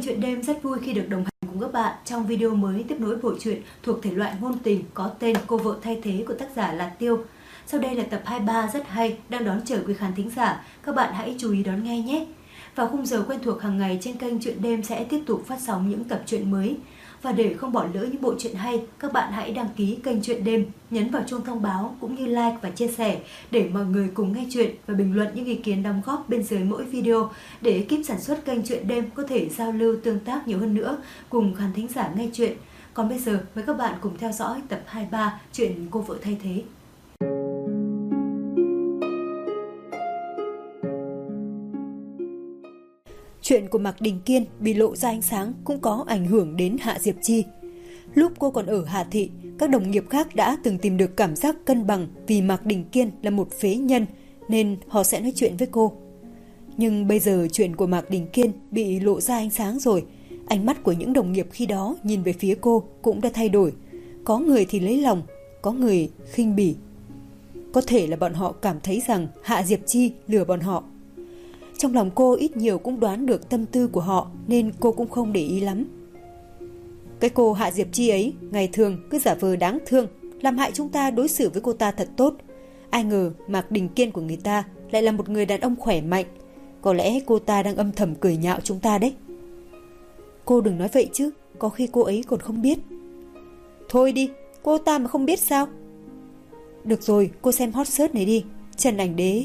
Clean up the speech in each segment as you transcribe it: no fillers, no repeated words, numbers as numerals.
Truyện đêm rất vui khi được đồng hành cùng các bạn trong video mới tiếp nối bộ truyện thuộc thể loại ngôn tình có tên Cô vợ thay thế của tác giả là Tiêu. Sau đây là tập 23 rất hay đang đón chờ quý khán thính giả, các bạn hãy chú ý đón nghe nhé. Vào khung giờ quen thuộc hàng ngày trên kênh Truyện đêm sẽ tiếp tục phát sóng những tập truyện mới. Và để không bỏ lỡ những bộ truyện hay, các bạn hãy đăng ký kênh Truyện đêm, nhấn vào chuông thông báo cũng như like và chia sẻ để mọi người cùng nghe truyện và bình luận những ý kiến đóng góp bên dưới mỗi video để ekip sản xuất kênh Truyện đêm có thể giao lưu tương tác nhiều hơn nữa cùng khán thính giả nghe truyện. Còn bây giờ mời các bạn cùng theo dõi tập 23 truyện Cô vợ thay thế. Chuyện của Mạc Đình Kiên bị lộ ra ánh sáng cũng có ảnh hưởng đến Hạ Diệp Chi. Lúc cô còn ở Hà Thị, các đồng nghiệp khác đã từng tìm được cảm giác cân bằng vì Mạc Đình Kiên là một phế nhân nên họ sẽ nói chuyện với cô. Nhưng bây giờ chuyện của Mạc Đình Kiên bị lộ ra ánh sáng rồi, ánh mắt của những đồng nghiệp khi đó nhìn về phía cô cũng đã thay đổi. Có người thì lấy lòng, có người khinh bỉ. Có thể là bọn họ cảm thấy rằng Hạ Diệp Chi lừa bọn họ. Trong lòng cô ít nhiều cũng đoán được tâm tư của họ nên cô cũng không để ý lắm. Cái cô Hạ Diệp Chi ấy ngày thường cứ giả vờ đáng thương, làm hại chúng ta đối xử với cô ta thật tốt. Ai ngờ Mạc Đình Kiên của người ta lại là một người đàn ông khỏe mạnh. Có lẽ cô ta đang âm thầm cười nhạo chúng ta đấy. Cô đừng nói vậy chứ, có khi cô ấy còn không biết. Thôi đi, cô ta mà không biết sao? Được rồi, cô xem hot search này đi, Trần Ảnh Đế.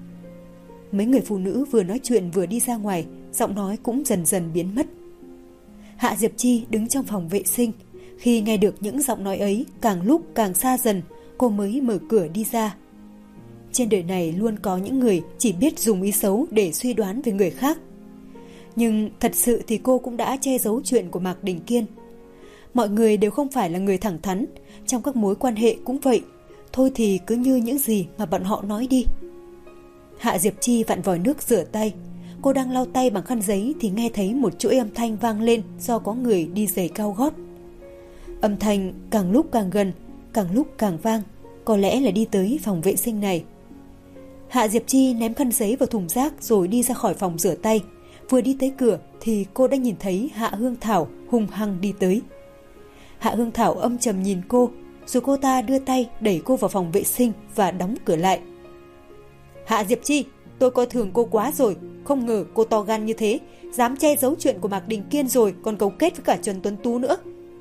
Mấy người phụ nữ vừa nói chuyện vừa đi ra ngoài, giọng nói cũng dần dần biến mất. Hạ Diệp Chi đứng trong phòng vệ sinh. Khi nghe được những giọng nói ấy càng lúc càng xa dần, cô mới mở cửa đi ra. Trên đời này luôn có những người chỉ biết dùng ý xấu để suy đoán về người khác. Nhưng thật sự thì cô cũng đã che giấu chuyện của Mạc Đình Kiên. Mọi người đều không phải là người thẳng thắn, trong các mối quan hệ cũng vậy. Thôi thì cứ như những gì mà bọn họ nói đi. Hạ Diệp Chi vặn vòi nước rửa tay. Cô đang lau tay bằng khăn giấy thì nghe thấy một chuỗi âm thanh vang lên do có người đi giày cao gót. Âm thanh càng lúc càng gần, càng lúc càng vang, có lẽ là đi tới phòng vệ sinh này. Hạ Diệp Chi ném khăn giấy vào thùng rác rồi đi ra khỏi phòng rửa tay. Vừa đi tới cửa thì cô đã nhìn thấy Hạ Hương Thảo hung hăng đi tới. Hạ Hương Thảo âm trầm nhìn cô, rồi cô ta đưa tay đẩy cô vào phòng vệ sinh và đóng cửa lại. Hạ Diệp Chi, tôi coi thường cô quá rồi, không ngờ cô to gan như thế, dám che giấu chuyện của Mạc Đình Kiên rồi còn cấu kết với cả Trần Tuấn Tú nữa.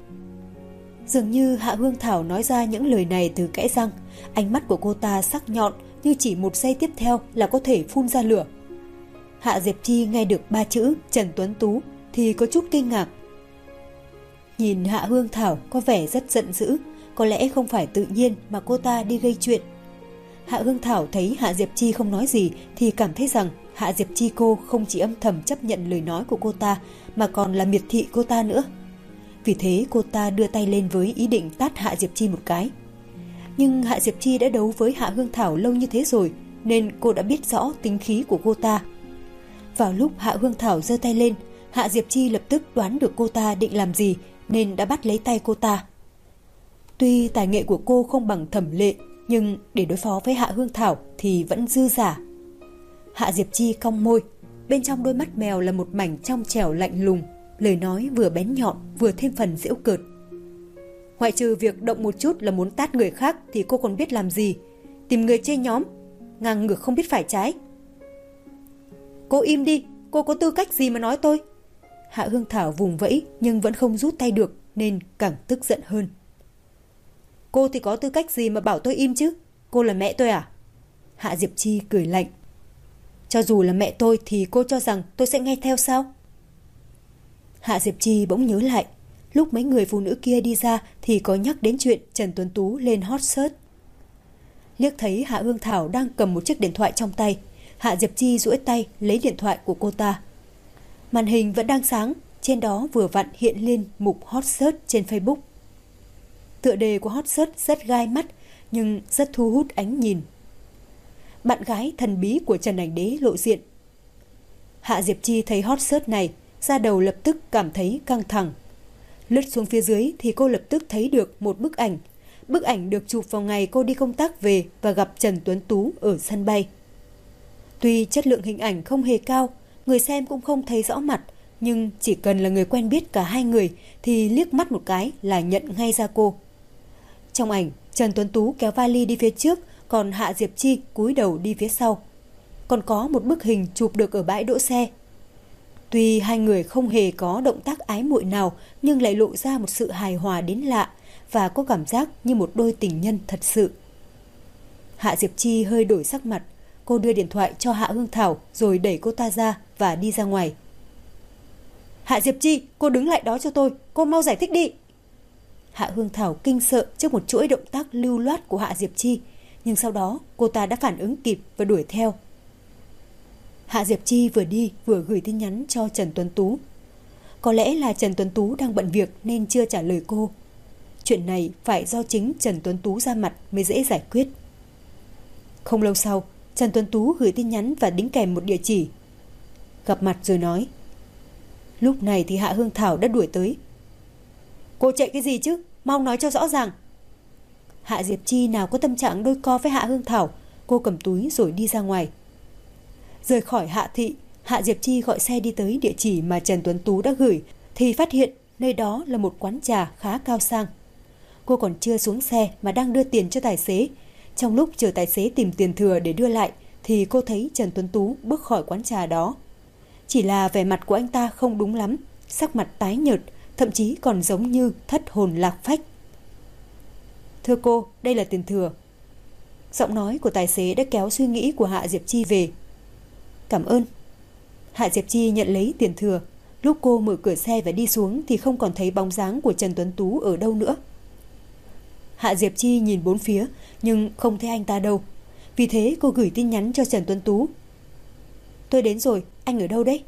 Dường như Hạ Hương Thảo nói ra những lời này từ kẽ răng, ánh mắt của cô ta sắc nhọn như chỉ một giây tiếp theo là có thể phun ra lửa. Hạ Diệp Chi nghe được 3 chữ Trần Tuấn Tú thì có chút kinh ngạc. Nhìn Hạ Hương Thảo có vẻ rất giận dữ, có lẽ không phải tự nhiên mà cô ta đi gây chuyện. Hạ Hương Thảo thấy Hạ Diệp Chi không nói gì thì cảm thấy rằng Hạ Diệp Chi cô không chỉ âm thầm chấp nhận lời nói của cô ta mà còn là miệt thị cô ta nữa. Vì thế cô ta đưa tay lên với ý định tát Hạ Diệp Chi một cái. Nhưng Hạ Diệp Chi đã đấu với Hạ Hương Thảo lâu như thế rồi nên cô đã biết rõ tính khí của cô ta. Vào lúc Hạ Hương Thảo giơ tay lên, Hạ Diệp Chi lập tức đoán được cô ta định làm gì nên đã bắt lấy tay cô ta. Tuy tài nghệ của cô không bằng Thẩm Lệ, nhưng để đối phó với Hạ Hương Thảo thì vẫn dư giả. Hạ Diệp Chi cong môi, bên trong đôi mắt mèo là một mảnh trong trẻo lạnh lùng, lời nói vừa bén nhọn vừa thêm phần giễu cợt. Ngoại trừ việc động một chút là muốn tát người khác thì cô còn biết làm gì? Tìm người chê nhóm, ngang ngược không biết phải trái. Cô im đi, cô có tư cách gì mà nói tôi? Hạ Hương Thảo vùng vẫy nhưng vẫn không rút tay được nên càng tức giận hơn. Cô thì có tư cách gì mà bảo tôi im chứ? Cô là mẹ tôi à? Hạ Diệp Chi cười lạnh. Cho dù là mẹ tôi thì cô cho rằng tôi sẽ nghe theo sao? Hạ Diệp Chi bỗng nhớ lại, lúc mấy người phụ nữ kia đi ra thì có nhắc đến chuyện Trần Tuấn Tú lên hot search. Liếc thấy Hạ Hương Thảo đang cầm một chiếc điện thoại trong tay, Hạ Diệp Chi duỗi tay lấy điện thoại của cô ta. Màn hình vẫn đang sáng, trên đó vừa vặn hiện lên mục hot search trên Facebook. Tựa đề của hot search rất gai mắt nhưng rất thu hút ánh nhìn. Bạn gái thần bí của Trần Ảnh Đế lộ diện. Hạ Diệp Chi thấy hot search này, da đầu lập tức cảm thấy căng thẳng. Lướt xuống phía dưới thì cô lập tức thấy được một bức ảnh. Bức ảnh được chụp vào ngày cô đi công tác về và gặp Trần Tuấn Tú ở sân bay. Tuy chất lượng hình ảnh không hề cao, người xem cũng không thấy rõ mặt, nhưng chỉ cần là người quen biết cả hai người thì liếc mắt một cái là nhận ngay ra cô. Trong ảnh, Trần Tuấn Tú kéo vali đi phía trước, còn Hạ Diệp Chi cúi đầu đi phía sau. Còn có một bức hình chụp được ở bãi đỗ xe. Tuy hai người không hề có động tác ái muội nào nhưng lại lộ ra một sự hài hòa đến lạ và có cảm giác như một đôi tình nhân thật sự. Hạ Diệp Chi hơi đổi sắc mặt, cô đưa điện thoại cho Hạ Hương Thảo rồi đẩy cô ta ra và đi ra ngoài. Hạ Diệp Chi, cô đứng lại đó cho tôi, cô mau giải thích đi. Hạ Hương Thảo kinh sợ trước một chuỗi động tác lưu loát của Hạ Diệp Chi, nhưng sau đó cô ta đã phản ứng kịp và đuổi theo. Hạ Diệp Chi vừa đi vừa gửi tin nhắn cho Trần Tuấn Tú. Có lẽ là Trần Tuấn Tú đang bận việc nên chưa trả lời cô. Chuyện này phải do chính Trần Tuấn Tú ra mặt mới dễ giải quyết. Không lâu sau, Trần Tuấn Tú gửi tin nhắn và đính kèm một địa chỉ. Gặp mặt rồi nói. Lúc này thì Hạ Hương Thảo đã đuổi tới. Cô chạy cái gì chứ? Mau nói cho rõ ràng. Hạ Diệp Chi nào có tâm trạng đôi co với Hạ Hương Thảo. Cô cầm túi rồi đi ra ngoài. Rời khỏi Hạ thị, Hạ Diệp Chi gọi xe đi tới địa chỉ mà Trần Tuấn Tú đã gửi thì phát hiện nơi đó là một quán trà khá cao sang. Cô còn chưa xuống xe mà đang đưa tiền cho tài xế. Trong lúc chờ tài xế tìm tiền thừa để đưa lại thì cô thấy Trần Tuấn Tú bước khỏi quán trà đó. Chỉ là vẻ mặt của anh ta không đúng lắm, sắc mặt tái nhợt, thậm chí còn giống như thất hồn lạc phách. Thưa cô, đây là tiền thừa. Giọng nói của tài xế đã kéo suy nghĩ của Hạ Diệp Chi về. Cảm ơn. Hạ Diệp Chi nhận lấy tiền thừa. Lúc cô mở cửa xe và đi xuống thì không còn thấy bóng dáng của Trần Tuấn Tú ở đâu nữa. Hạ Diệp Chi nhìn bốn phía nhưng không thấy anh ta đâu. Vì thế cô gửi tin nhắn cho Trần Tuấn Tú. Tôi đến rồi, anh ở đâu đấy?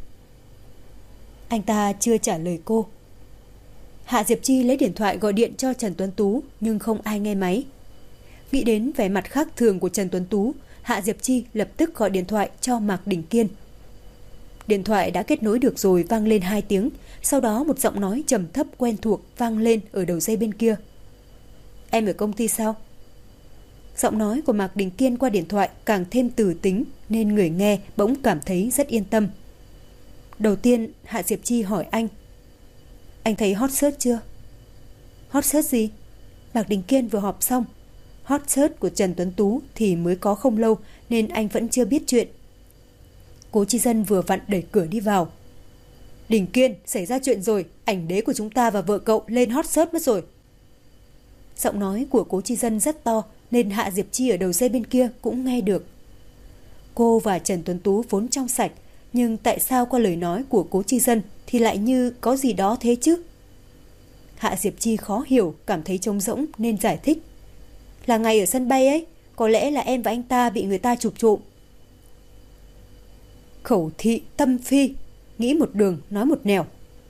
Anh ta chưa trả lời cô. Hạ Diệp Chi lấy điện thoại gọi điện cho Trần Tuấn Tú nhưng không ai nghe máy. Nghĩ đến vẻ mặt khác thường của Trần Tuấn Tú, Hạ Diệp Chi lập tức gọi điện thoại cho Mạc Đình Kiên. Điện thoại đã kết nối được rồi vang lên 2 tiếng, sau đó một giọng nói trầm thấp quen thuộc vang lên ở đầu dây bên kia. Em ở công ty sao? Giọng nói của Mạc Đình Kiên qua điện thoại càng thêm từ tính nên người nghe bỗng cảm thấy rất yên tâm. Đầu tiên Hạ Diệp Chi hỏi anh. Anh thấy hot search chưa? Hot search gì? Mạc Đình Kiên vừa họp xong. Hot search của Trần Tuấn Tú thì mới có không lâu nên anh vẫn chưa biết chuyện. Cố Chi Dân vừa vặn đẩy cửa đi vào. Đình Kiên, xảy ra chuyện rồi, ảnh đế của chúng ta và vợ cậu lên hot search mất rồi. Giọng nói của Cố Chi Dân rất to nên Hạ Diệp Chi ở đầu dây bên kia cũng nghe được. Cô và Trần Tuấn Tú vốn trong sạch, nhưng tại sao qua lời nói của Cố Chi Dân thì lại như có gì đó thế chứ? Hạ Diệp Chi khó hiểu, cảm thấy trống rỗng nên giải thích. Là ngày ở sân bay ấy, có lẽ là em và anh ta bị người ta chụp trộm. Khẩu thị tâm phi, nghĩ một đường nói một nẻo.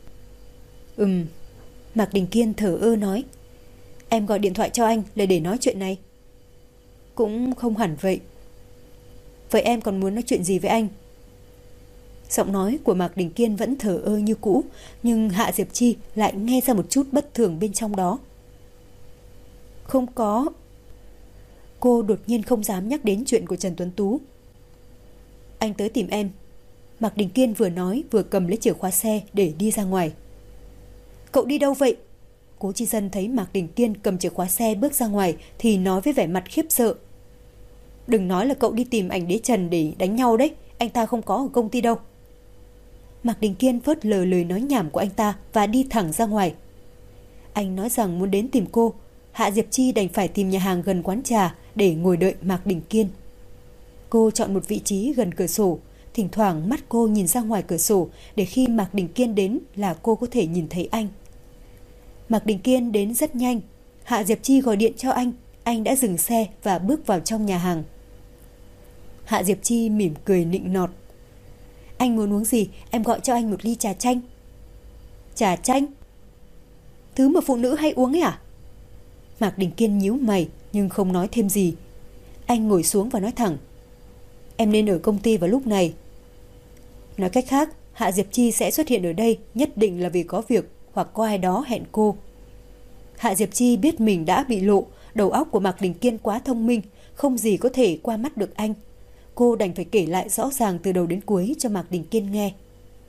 Mạc Đình Kiên thở ơ nói. Em gọi điện thoại cho anh là để nói chuyện này. Cũng không hẳn vậy. Vậy em còn muốn nói chuyện gì với anh? Giọng nói của Mạc Đình Kiên vẫn thở ơ như cũ, nhưng Hạ Diệp Chi lại nghe ra một chút bất thường bên trong đó. Không có. Cô đột nhiên không dám nhắc đến chuyện của Trần Tuấn Tú. Anh tới tìm em. Mạc Đình Kiên vừa nói vừa cầm lấy chìa khóa xe để đi ra ngoài. Cậu đi đâu vậy? Cố Chi Dân thấy Mạc Đình Kiên cầm chìa khóa xe bước ra ngoài thì nói với vẻ mặt khiếp sợ. Đừng nói là cậu đi tìm ảnh đế Trần để đánh nhau đấy, anh ta không có ở công ty đâu. Mạc Đình Kiên phớt lờ lời nói nhảm của anh ta và đi thẳng ra ngoài. Anh nói rằng muốn đến tìm cô. Hạ Diệp Chi đành phải tìm nhà hàng gần quán trà để ngồi đợi Mạc Đình Kiên. Cô chọn một vị trí gần cửa sổ, thỉnh thoảng mắt cô nhìn ra ngoài cửa sổ để khi Mạc Đình Kiên đến là cô có thể nhìn thấy anh. Mạc Đình Kiên đến rất nhanh. Hạ Diệp Chi gọi điện cho anh đã dừng xe và bước vào trong nhà hàng. Hạ Diệp Chi mỉm cười nịnh nọt. Anh muốn uống gì, em gọi cho anh một ly trà chanh. Trà chanh? Thứ mà phụ nữ hay uống ấy à? Mạc Đình Kiên nhíu mày nhưng không nói thêm gì. Anh ngồi xuống và nói thẳng. Em nên ở công ty vào lúc này. Nói cách khác, Hạ Diệp Chi sẽ xuất hiện ở đây nhất định là vì có việc hoặc có ai đó hẹn cô. Hạ Diệp Chi biết mình đã bị lộ, đầu óc của Mạc Đình Kiên quá thông minh, không gì có thể qua mắt được anh. Cô đành phải kể lại rõ ràng từ đầu đến cuối cho Mạc Đình Kiên nghe.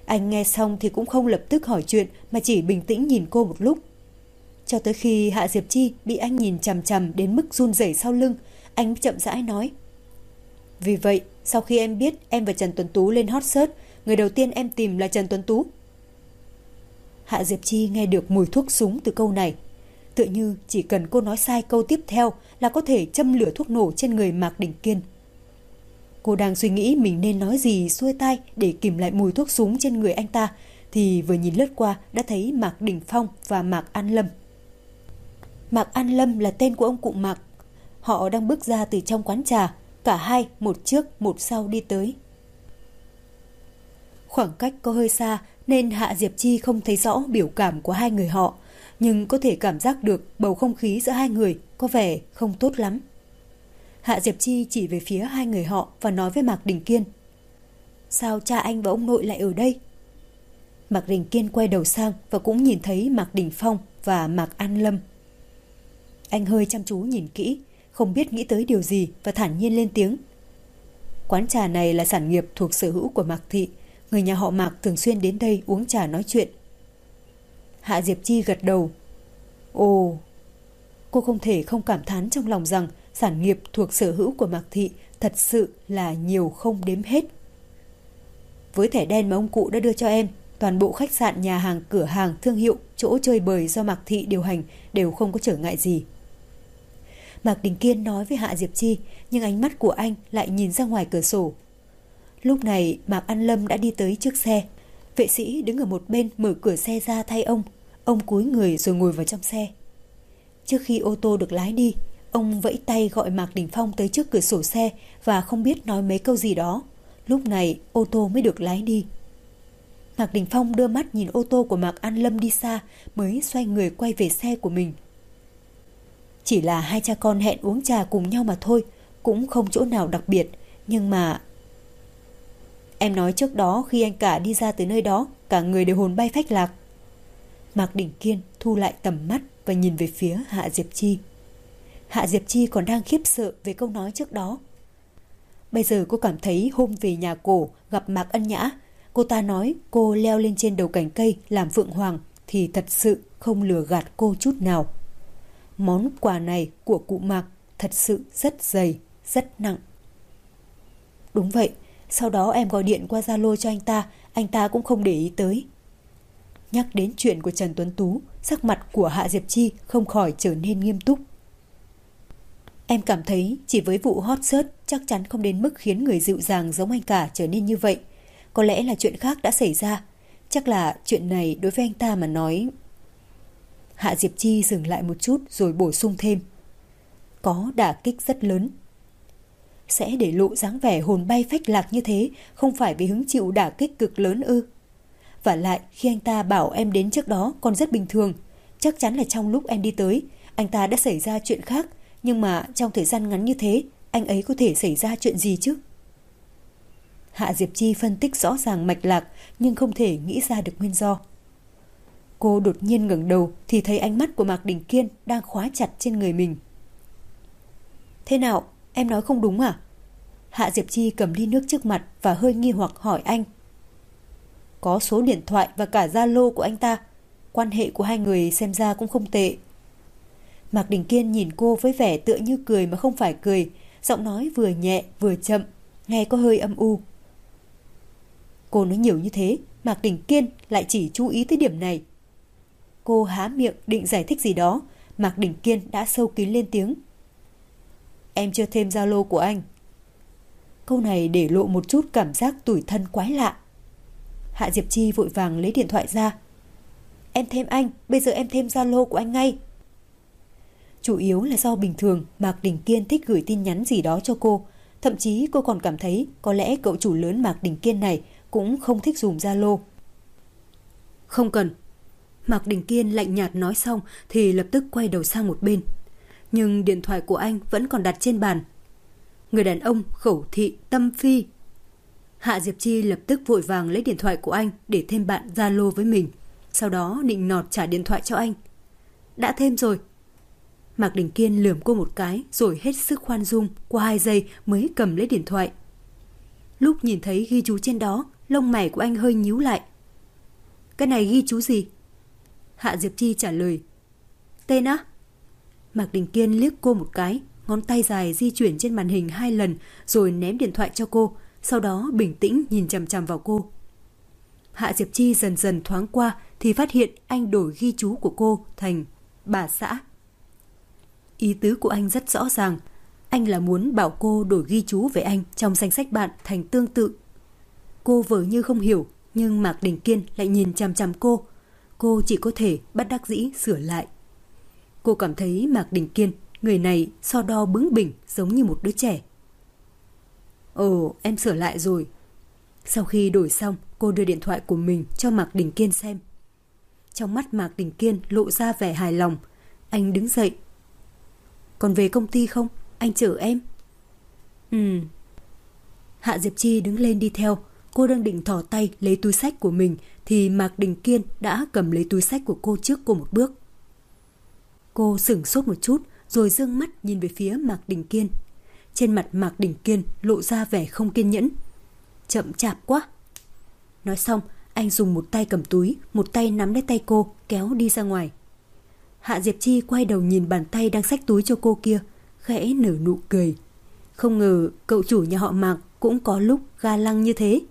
Anh nghe xong thì cũng không lập tức hỏi chuyện mà chỉ bình tĩnh nhìn cô một lúc. Cho tới khi Hạ Diệp Chi bị anh nhìn chằm chằm đến mức run rẩy sau lưng, anh chậm rãi nói: Vì vậy, sau khi em biết em và Trần Tuấn Tú lên hot search, người đầu tiên em tìm là Trần Tuấn Tú. Hạ Diệp Chi nghe được mùi thuốc súng từ câu này. Tựa như chỉ cần cô nói sai câu tiếp theo là có thể châm lửa thuốc nổ trên người Mạc Đình Kiên. Cô đang suy nghĩ mình nên nói gì xuôi tai để kìm lại mùi thuốc súng trên người anh ta, thì vừa nhìn lướt qua đã thấy Mạc Đình Phong và Mạc An Lâm. Mạc An Lâm là tên của ông cụ Mạc. Họ đang bước ra từ trong quán trà, cả hai một trước một sau đi tới. Khoảng cách có hơi xa nên Hạ Diệp Chi không thấy rõ biểu cảm của hai người họ, nhưng có thể cảm giác được bầu không khí giữa hai người có vẻ không tốt lắm. Hạ Diệp Chi chỉ về phía hai người họ và nói với Mạc Đình Kiên: Sao cha anh và ông nội lại ở đây? Mạc Đình Kiên quay đầu sang và cũng nhìn thấy Mạc Đình Phong và Mạc An Lâm. Anh hơi chăm chú nhìn kỹ, không biết nghĩ tới điều gì và thản nhiên lên tiếng: Quán trà này là sản nghiệp thuộc sở hữu của Mạc Thị. Người nhà họ Mạc thường xuyên đến đây uống trà nói chuyện. Hạ Diệp Chi gật đầu. Ồ, cô không thể không cảm thán trong lòng rằng sản nghiệp thuộc sở hữu của Mạc Thị thật sự là nhiều không đếm hết. Với thẻ đen mà ông cụ đã đưa cho em, toàn bộ khách sạn, nhà hàng, cửa hàng, thương hiệu, chỗ chơi bời do Mạc Thị điều hành đều không có trở ngại gì. Mạc Đình Kiên nói với Hạ Diệp Chi, nhưng ánh mắt của anh lại nhìn ra ngoài cửa sổ. Lúc này Mạc An Lâm đã đi tới trước xe. Vệ sĩ đứng ở một bên mở cửa xe ra thay ông. Ông cúi người rồi ngồi vào trong xe. Trước khi ô tô được lái đi, ông vẫy tay gọi Mạc Đình Phong tới trước cửa sổ xe và không biết nói mấy câu gì đó. Lúc này ô tô mới được lái đi. Mạc Đình Phong đưa mắt nhìn ô tô của Mạc An Lâm đi xa, mới xoay người quay về xe của mình. Chỉ là hai cha con hẹn uống trà cùng nhau mà thôi, cũng không chỗ nào đặc biệt. Nhưng mà... Em nói trước đó khi anh cả đi ra từ nơi đó, cả người đều hồn bay phách lạc. Mạc Đình Kiên thu lại tầm mắt và nhìn về phía Hạ Diệp Chi. Hạ Diệp Chi còn đang khiếp sợ về câu nói trước đó. Bây giờ cô cảm thấy hôm về nhà cổ gặp Mạc Ân Nhã, cô ta nói cô leo lên trên đầu cành cây làm phượng hoàng thì thật sự không lừa gạt cô chút nào. Món quà này của cụ Mạc thật sự rất dày, rất nặng. Đúng vậy, sau đó em gọi điện qua Zalo cho anh ta cũng không để ý tới. Nhắc đến chuyện của Trần Tuấn Tú, sắc mặt của Hạ Diệp Chi không khỏi trở nên nghiêm túc. Em cảm thấy chỉ với vụ hot search chắc chắn không đến mức khiến người dịu dàng giống anh cả trở nên như vậy. Có lẽ là chuyện khác đã xảy ra. Chắc là chuyện này đối với anh ta mà nói... Hạ Diệp Chi dừng lại một chút rồi bổ sung thêm. Có đả kích rất lớn. Sẽ để lộ dáng vẻ hồn bay phách lạc như thế không phải vì hứng chịu đả kích cực lớn ư? Vả lại khi anh ta bảo em đến trước đó còn rất bình thường. Chắc chắn là trong lúc em đi tới, anh ta đã xảy ra chuyện khác. Nhưng mà trong thời gian ngắn như thế, anh ấy có thể xảy ra chuyện gì chứ? Hạ Diệp Chi phân tích rõ ràng mạch lạc nhưng không thể nghĩ ra được nguyên do. Cô đột nhiên ngẩng đầu thì thấy ánh mắt của Mạc Đình Kiên đang khóa chặt trên người mình. Thế nào? Em nói không đúng à? Hạ Diệp Chi cầm ly nước trước mặt và hơi nghi hoặc hỏi anh. Có số điện thoại và cả Zalo của anh ta. Quan hệ của hai người xem ra cũng không tệ. Mạc Đình Kiên nhìn cô với vẻ tựa như cười mà không phải cười, giọng nói vừa nhẹ vừa chậm, nghe có hơi âm u. Cô nói nhiều như thế, Mạc Đình Kiên lại chỉ chú ý tới điểm này. Cô há miệng định giải thích gì đó, Mạc Đình Kiên đã sâu kín lên tiếng. Em chưa thêm Zalo của anh. Câu này để lộ một chút cảm giác tủi thân quái lạ. Hạ Diệp Chi vội vàng lấy điện thoại ra. Em thêm anh, bây giờ em thêm Zalo của anh ngay. Chủ yếu là do bình thường Mạc Đình Kiên thích gửi tin nhắn gì đó cho cô. Thậm chí cô còn cảm thấy có lẽ cậu chủ lớn Mạc Đình Kiên này cũng không thích dùng Zalo. Không cần. Mạc Đình Kiên lạnh nhạt nói xong thì lập tức quay đầu sang một bên. Nhưng điện thoại của anh vẫn còn đặt trên bàn. Người đàn ông khẩu thị tâm phi. Hạ Diệp Chi lập tức vội vàng lấy điện thoại của anh để thêm bạn Zalo với mình. Sau đó nịnh nọt trả điện thoại cho anh. Đã thêm rồi. Mạc Đình Kiên lườm cô một cái rồi hết sức khoan dung, qua 2 giây mới cầm lấy điện thoại. Lúc nhìn thấy ghi chú trên đó, lông mày của anh hơi nhíu lại. cái này ghi chú gì? Hạ Diệp Chi trả lời. Tên á? Mạc Đình Kiên liếc cô một cái, ngón tay dài di chuyển trên màn hình 2 lần rồi ném điện thoại cho cô, sau đó bình tĩnh nhìn chằm chằm vào cô. Hạ Diệp Chi dần dần thoáng qua thì phát hiện anh đổi ghi chú của cô thành bà xã. Ý tứ của anh rất rõ ràng, anh là muốn bảo cô đổi ghi chú về anh trong danh sách bạn thành tương tự. Cô vờ như không hiểu, nhưng Mạc Đình Kiên lại nhìn chằm chằm cô. Cô chỉ có thể bất đắc dĩ sửa lại. Cô cảm thấy Mạc Đình Kiên, người này so đo bướng bỉnh giống như một đứa trẻ. Ồ, em sửa lại rồi. Sau khi đổi xong, cô đưa điện thoại của mình cho Mạc Đình Kiên xem. Trong mắt Mạc Đình Kiên lộ ra vẻ hài lòng. Anh đứng dậy. Còn về công ty không? Anh chở em. Hạ Diệp Chi đứng lên đi theo. Cô đang định thò tay lấy túi xách của mình thì Mạc Đình Kiên đã cầm lấy túi xách của cô trước cô một bước. Cô sửng sốt một chút rồi dương mắt nhìn về phía Mạc Đình Kiên. Trên mặt Mạc Đình Kiên lộ ra vẻ không kiên nhẫn. Chậm chạp quá. Nói xong, anh dùng một tay cầm túi, một tay nắm lấy tay cô, kéo đi ra ngoài. Hạ Diệp Chi quay đầu nhìn bàn tay đang xách túi cho cô kia, khẽ nở nụ cười. Không ngờ cậu chủ nhà họ Mạc cũng có lúc ga lăng như thế.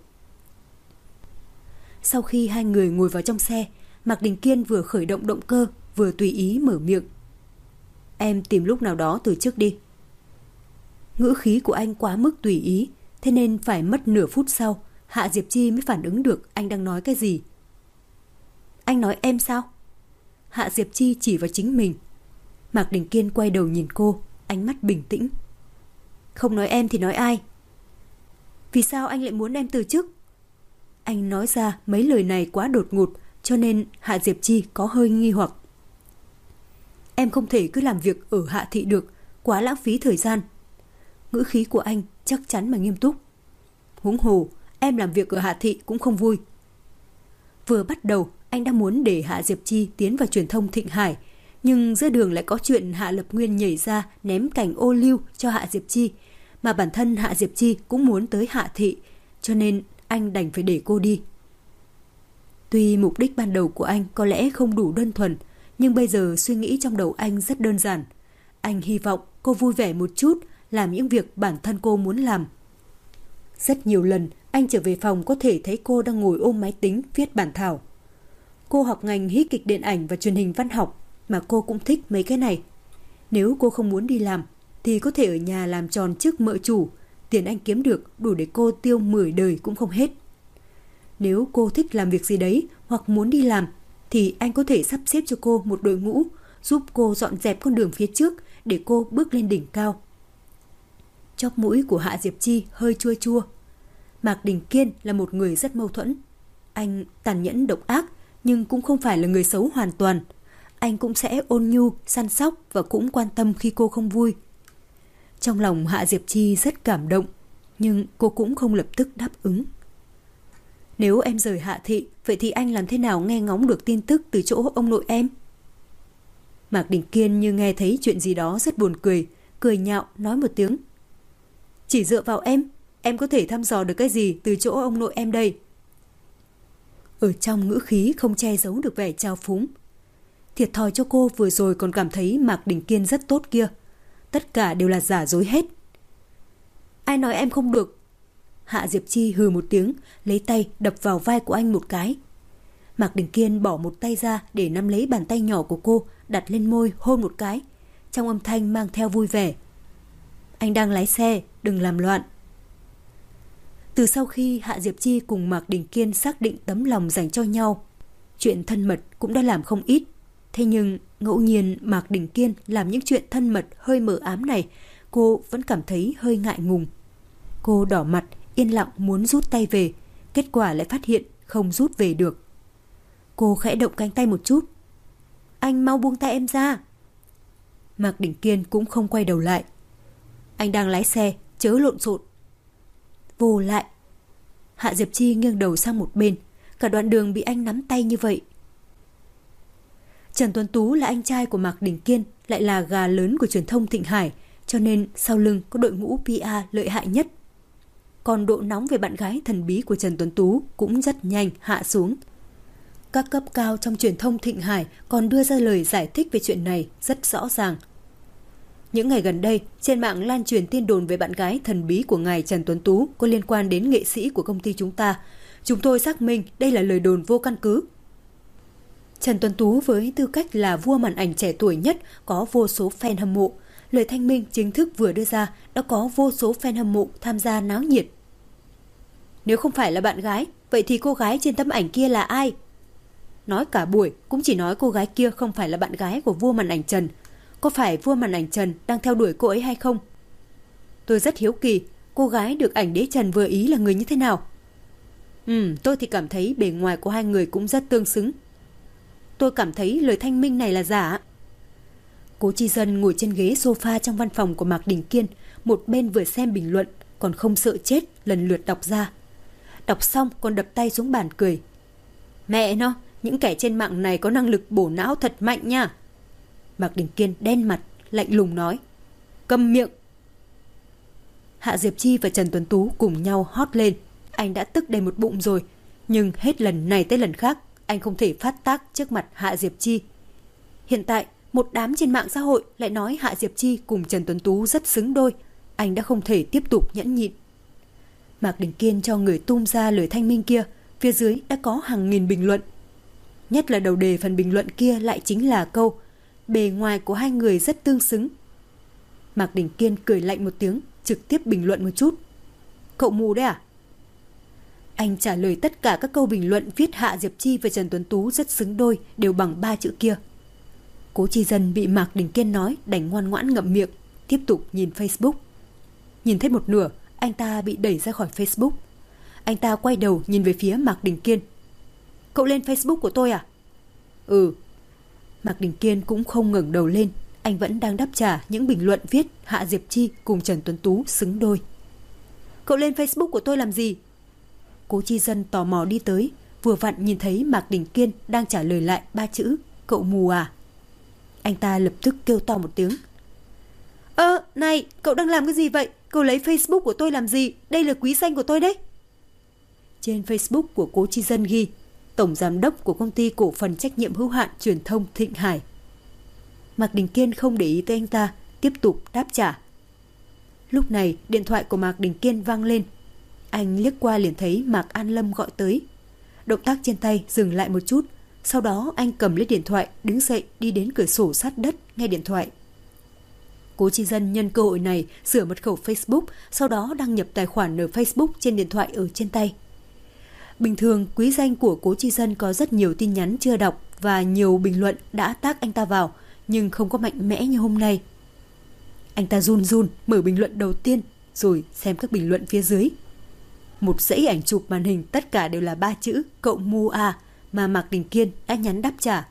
Sau khi hai người ngồi vào trong xe, Mạc Đình Kiên vừa khởi động động cơ, vừa tùy ý mở miệng. Em tìm lúc nào đó từ trước đi. Ngữ khí của anh quá mức tùy ý, thế nên phải mất nửa phút sau, Hạ Diệp Chi mới phản ứng được anh đang nói cái gì. Anh nói em sao? Hạ Diệp Chi chỉ vào chính mình. Mạc Đình Kiên quay đầu nhìn cô, ánh mắt bình tĩnh. Không nói em thì nói ai? Vì sao anh lại muốn em từ chức? Anh nói ra mấy lời này quá đột ngột, cho nên Hạ Diệp Chi có hơi nghi hoặc. Em không thể cứ làm việc ở Hạ Thị được, quá lãng phí thời gian. Ngữ khí của anh chắc chắn mà nghiêm túc. Huống hồ, em làm việc ở Hạ Thị cũng không vui. Vừa bắt đầu, anh đã muốn để Hạ Diệp Chi tiến vào truyền thông Thịnh Hải, nhưng giữa đường lại có chuyện Hạ Lập Nguyên nhảy ra ném cảnh ô liu cho Hạ Diệp Chi, mà bản thân Hạ Diệp Chi cũng muốn tới Hạ Thị, cho nên anh đành phải để cô đi. Tuy mục đích ban đầu của anh có lẽ không đủ đơn thuần, nhưng bây giờ suy nghĩ trong đầu anh rất đơn giản. Anh hy vọng cô vui vẻ một chút, làm những việc bản thân cô muốn làm. Rất nhiều lần, anh trở về phòng có thể thấy cô đang ngồi ôm máy tính viết bản thảo. Cô học ngành hí kịch điện ảnh và truyền hình văn học, mà cô cũng thích mấy cái này. Nếu cô không muốn đi làm, thì có thể ở nhà làm tròn chức mợ chủ. Tiền anh kiếm được đủ để cô tiêu 10 đời cũng không hết. Nếu cô thích làm việc gì đấy hoặc muốn đi làm, thì anh có thể sắp xếp cho cô một đội ngũ, giúp cô dọn dẹp con đường phía trước để cô bước lên đỉnh cao. Chóp mũi của Hạ Diệp Chi hơi chua chua. Mạc Đình Kiên là một người rất mâu thuẫn. Anh tàn nhẫn độc ác, nhưng cũng không phải là người xấu hoàn toàn. Anh cũng sẽ ôn nhu, săn sóc và cũng quan tâm khi cô không vui. Trong lòng Hạ Diệp Chi rất cảm động, nhưng cô cũng không lập tức đáp ứng. Nếu em rời Hạ Thị, vậy thì anh làm thế nào nghe ngóng được tin tức từ chỗ ông nội em? Mạc Đình Kiên như nghe thấy chuyện gì đó rất buồn cười, cười nhạo nói một tiếng. Chỉ dựa vào em có thể thăm dò được cái gì từ chỗ ông nội em đây? Ở trong ngữ khí không che giấu được vẻ trào phúng. Thiệt thòi cho cô vừa rồi còn cảm thấy Mạc Đình Kiên rất tốt kia. Tất cả đều là giả dối hết. Ai nói em không được? Hạ Diệp Chi hừ một tiếng, lấy tay đập vào vai của anh một cái. Mạc Đình Kiên bỏ một tay ra để nắm lấy bàn tay nhỏ của cô, đặt lên môi hôn một cái. Trong âm thanh mang theo vui vẻ. Anh đang lái xe, đừng làm loạn. Từ sau khi Hạ Diệp Chi cùng Mạc Đình Kiên xác định tấm lòng dành cho nhau, chuyện thân mật cũng đã làm không ít. Thế nhưng ngẫu nhiên Mạc Đình Kiên làm những chuyện thân mật hơi mờ ám này, cô vẫn cảm thấy hơi ngại ngùng. Cô đỏ mặt, yên lặng muốn rút tay về, kết quả lại phát hiện không rút về được. Cô khẽ động cánh tay một chút. Anh mau buông tay em ra. Mạc Đình Kiên cũng không quay đầu lại. Anh đang lái xe, chớ lộn xộn. Vô lại. Hạ Diệp Chi nghiêng đầu sang một bên, cả đoạn đường bị anh nắm tay như vậy. Trần Tuấn Tú là anh trai của Mạc Đình Kiên, lại là gà lớn của truyền thông Thịnh Hải, cho nên sau lưng có đội ngũ PR lợi hại nhất. Còn độ nóng về bạn gái thần bí của Trần Tuấn Tú cũng rất nhanh hạ xuống. Các cấp cao trong truyền thông Thịnh Hải còn đưa ra lời giải thích về chuyện này rất rõ ràng. Những ngày gần đây, trên mạng lan truyền tin đồn về bạn gái thần bí của ngài Trần Tuấn Tú có liên quan đến nghệ sĩ của công ty chúng ta. Chúng tôi xác minh đây là lời đồn vô căn cứ. Trần Tuấn Tú với tư cách là vua màn ảnh trẻ tuổi nhất có vô số fan hâm mộ. Lời thanh minh chính thức vừa đưa ra đã có vô số fan hâm mộ tham gia náo nhiệt. Nếu không phải là bạn gái, vậy thì cô gái trên tấm ảnh kia là ai? Nói cả buổi cũng chỉ nói cô gái kia không phải là bạn gái của vua màn ảnh Trần. Có phải vua màn ảnh Trần đang theo đuổi cô ấy hay không? Tôi rất hiếu kỳ, cô gái được ảnh đế Trần vừa ý là người như thế nào? Tôi thì cảm thấy bề ngoài của hai người cũng rất tương xứng. Tôi cảm thấy lời thanh minh này là giả. Cố Chi Dân ngồi trên ghế sofa trong văn phòng của Mạc Đình Kiên, một bên vừa xem bình luận, còn không sợ chết lần lượt đọc ra. Đọc xong còn đập tay xuống bàn cười. Mẹ nó, những kẻ trên mạng này có năng lực bổ não thật mạnh nha. Mạc Đình Kiên đen mặt, lạnh lùng nói. Câm miệng. Hạ Diệp Chi và Trần Tuấn Tú cùng nhau hót lên. Anh đã tức đầy một bụng rồi, nhưng hết lần này tới lần khác, anh không thể phát tác trước mặt Hạ Diệp Chi. Hiện tại, một đám trên mạng xã hội lại nói Hạ Diệp Chi cùng Trần Tuấn Tú rất xứng đôi. Anh đã không thể tiếp tục nhẫn nhịn. Mạc Đình Kiên cho người tung ra lời thanh minh kia, phía dưới đã có hàng nghìn bình luận. Nhất là đầu đề phần bình luận kia lại chính là câu bề ngoài của hai người rất tương xứng. Mạc Đình Kiên cười lạnh một tiếng, trực tiếp bình luận một chút. Cậu mù đấy à? Anh trả lời tất cả các câu bình luận viết Hạ Diệp Chi và Trần Tuấn Tú rất xứng đôi đều bằng 3 chữ kia. Cố Chi Dân bị Mạc Đình Kiên nói đành ngoan ngoãn ngậm miệng, tiếp tục nhìn Facebook. Nhìn thấy một nửa, anh ta bị đẩy ra khỏi Facebook. Anh ta quay đầu nhìn về phía Mạc Đình Kiên. Cậu lên Facebook của tôi à? Ừ. Mạc Đình Kiên cũng không ngẩng đầu lên, anh vẫn đang đáp trả những bình luận viết Hạ Diệp Chi cùng Trần Tuấn Tú xứng đôi. Cậu lên Facebook của tôi làm gì? Cố Chi Dân tò mò đi tới, vừa vặn nhìn thấy Mạc Đình Kiên đang trả lời lại 3 chữ cậu mù à. Anh ta lập tức kêu to một tiếng. Này, cậu đang làm cái gì vậy? Cậu lấy Facebook của tôi làm gì? Đây là quý danh của tôi đấy. Trên Facebook của Cố Chi Dân ghi Tổng Giám đốc của công ty cổ phần trách nhiệm hữu hạn truyền thông Thịnh Hải. Mạc Đình Kiên không để ý tới anh ta, tiếp tục đáp trả. Lúc này điện thoại của Mạc Đình Kiên vang lên. Anh liếc qua liền thấy Mạc An Lâm gọi tới. Động tác trên tay dừng lại một chút, sau đó anh cầm lấy điện thoại, đứng dậy đi đến cửa sổ sát đất nghe điện thoại. Cố Chi Dân nhân cơ hội này sửa mật khẩu Facebook, sau đó đăng nhập tài khoản ở Facebook trên điện thoại ở trên tay. Bình thường quý danh của Cố Chi Dân có rất nhiều tin nhắn chưa đọc và nhiều bình luận đã tag anh ta vào, nhưng không có mạnh mẽ như hôm nay. Anh ta run run mở bình luận đầu tiên rồi xem các bình luận phía dưới. Một dãy ảnh chụp màn hình tất cả đều là 3 chữ cậu mù à mà Mạc Đình Kiên đã nhắn đáp trả.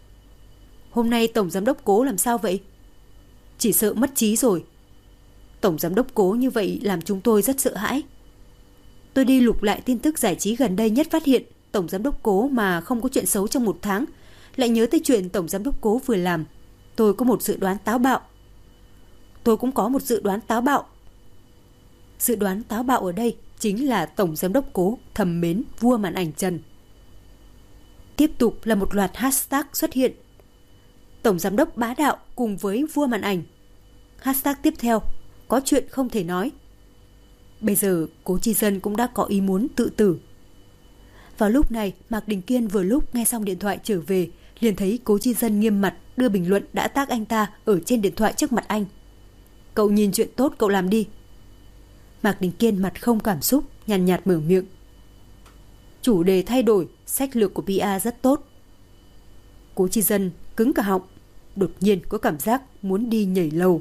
Hôm nay Tổng Giám đốc Cố làm sao vậy? Chỉ sợ mất trí rồi. Tổng Giám đốc Cố như vậy làm chúng tôi rất sợ hãi. Tôi đi lục lại tin tức giải trí gần đây nhất phát hiện Tổng Giám đốc Cố mà không có chuyện xấu trong 1 tháng. Lại nhớ tới chuyện Tổng Giám đốc Cố vừa làm. Tôi có một dự đoán táo bạo. Tôi cũng có một dự đoán táo bạo. Dự đoán táo bạo ở đây chính là Tổng Giám đốc Cố thầm mến vua màn ảnh Trần. Tiếp tục là một loạt hashtag xuất hiện. Tổng Giám đốc bá đạo cùng với vua màn ảnh. Hashtag tiếp theo, có chuyện không thể nói. Bây giờ Cố Chi Dân cũng đã có ý muốn tự tử. Vào lúc này Mạc Đình Kiên vừa lúc nghe xong điện thoại trở về, liền thấy Cố Chi Dân nghiêm mặt đưa bình luận đã tag anh ta ở trên điện thoại trước mặt anh. Cậu nhìn chuyện tốt cậu làm đi. Mạc Đình Kiên mặt không cảm xúc, nhàn nhạt mở miệng. Chủ đề thay đổi, sách lược của PR rất tốt. Cố Chi Dân cứng cả họng, đột nhiên có cảm giác muốn đi nhảy lầu.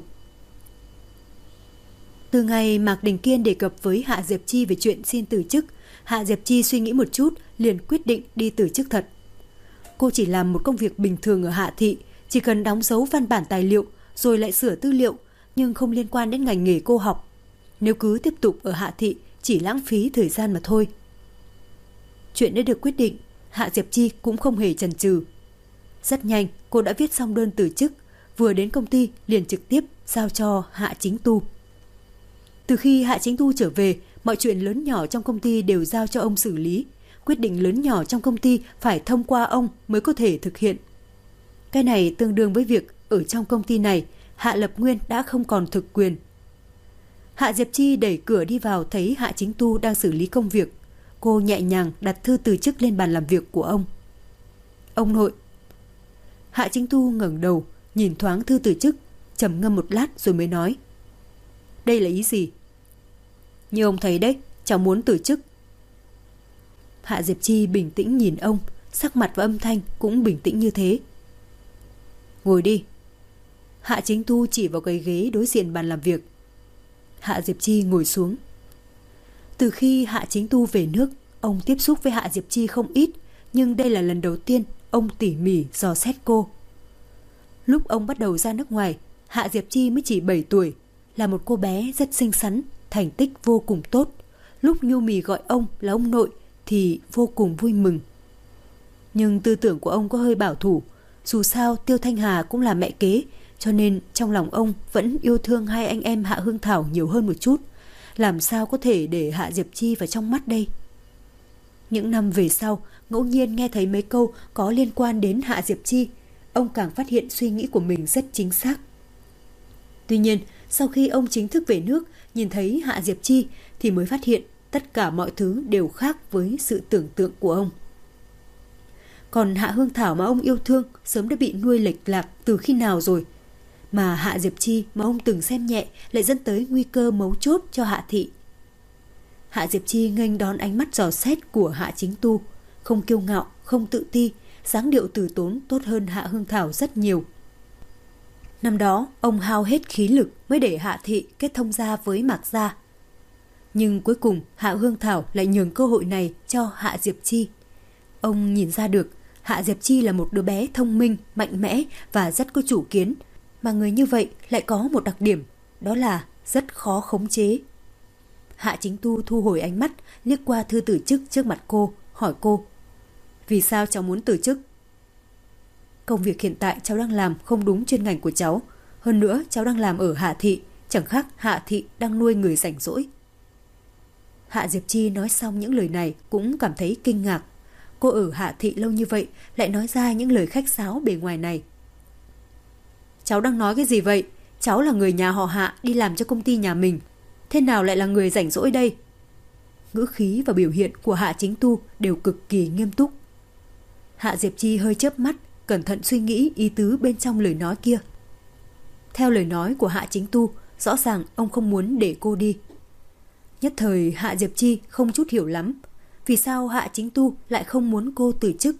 Từ ngày Mạc Đình Kiên đề cập với Hạ Diệp Chi về chuyện xin từ chức, Hạ Diệp Chi suy nghĩ một chút liền quyết định đi từ chức thật. Cô chỉ làm một công việc bình thường ở Hạ Thị, chỉ cần đóng dấu văn bản tài liệu rồi lại sửa tư liệu, nhưng không liên quan đến ngành nghề cô học. Nếu cứ tiếp tục ở Hạ Thị chỉ lãng phí thời gian mà thôi. Chuyện đã được quyết định, Hạ Diệp Chi cũng không hề chần chừ. Rất nhanh cô đã viết xong đơn từ chức, vừa đến công ty liền trực tiếp giao cho Hạ Chính Tu. Từ khi Hạ Chính Tu trở về, mọi chuyện lớn nhỏ trong công ty đều giao cho ông xử lý. quyết định lớn nhỏ trong công ty phải thông qua ông mới có thể thực hiện. Cái này tương đương với việc ở trong công ty này, Hạ Lập Nguyên đã không còn thực quyền. Hạ Diệp Chi đẩy cửa đi vào thấy Hạ Chính Tu đang xử lý công việc. Cô nhẹ nhàng đặt thư từ chức lên bàn làm việc của ông. Ông nội. Hạ Chính Tu ngẩng đầu, nhìn thoáng thư từ chức, trầm ngâm một lát rồi mới nói. Đây là ý gì? Như ông thấy đấy, cháu muốn từ chức. Hạ Diệp Chi bình tĩnh nhìn ông, sắc mặt và âm thanh cũng bình tĩnh như thế. Ngồi đi. Hạ Chính Tu chỉ vào cái ghế đối diện bàn làm việc. Hạ Diệp Chi ngồi xuống. Từ khi Hạ Chính Tu về nước, ông tiếp xúc với Hạ Diệp Chi không ít, nhưng đây là lần đầu tiên ông tỉ mỉ dò xét cô. Lúc ông bắt đầu ra nước ngoài, Hạ Diệp Chi mới chỉ 7 tuổi, là một cô bé rất xinh xắn, thành tích vô cùng tốt. Lúc Nhu Mì gọi ông là ông nội thì vô cùng vui mừng. Nhưng tư tưởng của ông có hơi bảo thủ, dù sao Tiêu Thanh Hà cũng là mẹ kế, cho nên trong lòng ông vẫn yêu thương hai anh em Hạ Hương Thảo nhiều hơn một chút. Làm sao có thể để Hạ Diệp Chi vào trong mắt đây? Những năm về sau, ngẫu nhiên nghe thấy mấy câu có liên quan đến Hạ Diệp Chi, ông càng phát hiện suy nghĩ của mình rất chính xác. Tuy nhiên, sau khi ông chính thức về nước, nhìn thấy Hạ Diệp Chi thì mới phát hiện tất cả mọi thứ đều khác với sự tưởng tượng của ông. Còn Hạ Hương Thảo mà ông yêu thương sớm đã bị nuôi lệch lạc từ khi nào rồi. Mà Hạ Diệp Chi mà ông từng xem nhẹ lại dẫn tới nguy cơ mấu chốt cho Hạ Thị. Hạ Diệp Chi nghênh đón ánh mắt dò xét của Hạ Chính Tu, không kiêu ngạo, không tự ti, dáng điệu từ tốn tốt hơn Hạ Hương Thảo rất nhiều. Năm đó, ông hao hết khí lực mới để Hạ Thị kết thông gia với Mạc Gia. Nhưng cuối cùng Hạ Hương Thảo lại nhường cơ hội này cho Hạ Diệp Chi. Ông nhìn ra được Hạ Diệp Chi là một đứa bé thông minh, mạnh mẽ và rất có chủ kiến, mà người như vậy lại có một đặc điểm, đó là rất khó khống chế. Hạ Chính Tu thu hồi ánh mắt, liếc qua thư từ chức trước mặt cô, hỏi cô. Vì sao cháu muốn từ chức? Công việc hiện tại cháu đang làm không đúng chuyên ngành của cháu. Hơn nữa cháu đang làm ở Hạ Thị, chẳng khác Hạ Thị đang nuôi người rảnh rỗi. Hạ Diệp Chi nói xong những lời này cũng cảm thấy kinh ngạc. Cô ở Hạ Thị lâu như vậy lại nói ra những lời khách sáo bề ngoài này. Cháu đang nói cái gì vậy? Cháu là người nhà họ Hạ đi làm cho công ty nhà mình. Thế nào lại là người rảnh rỗi đây? Ngữ khí và biểu hiện của Hạ Chính Tu đều cực kỳ nghiêm túc. Hạ Diệp Chi hơi chớp mắt, cẩn thận suy nghĩ ý tứ bên trong lời nói kia. Theo lời nói của Hạ Chính Tu, rõ ràng ông không muốn để cô đi. Nhất thời Hạ Diệp Chi không chút hiểu lắm. Vì sao Hạ Chính Tu lại không muốn cô từ chức?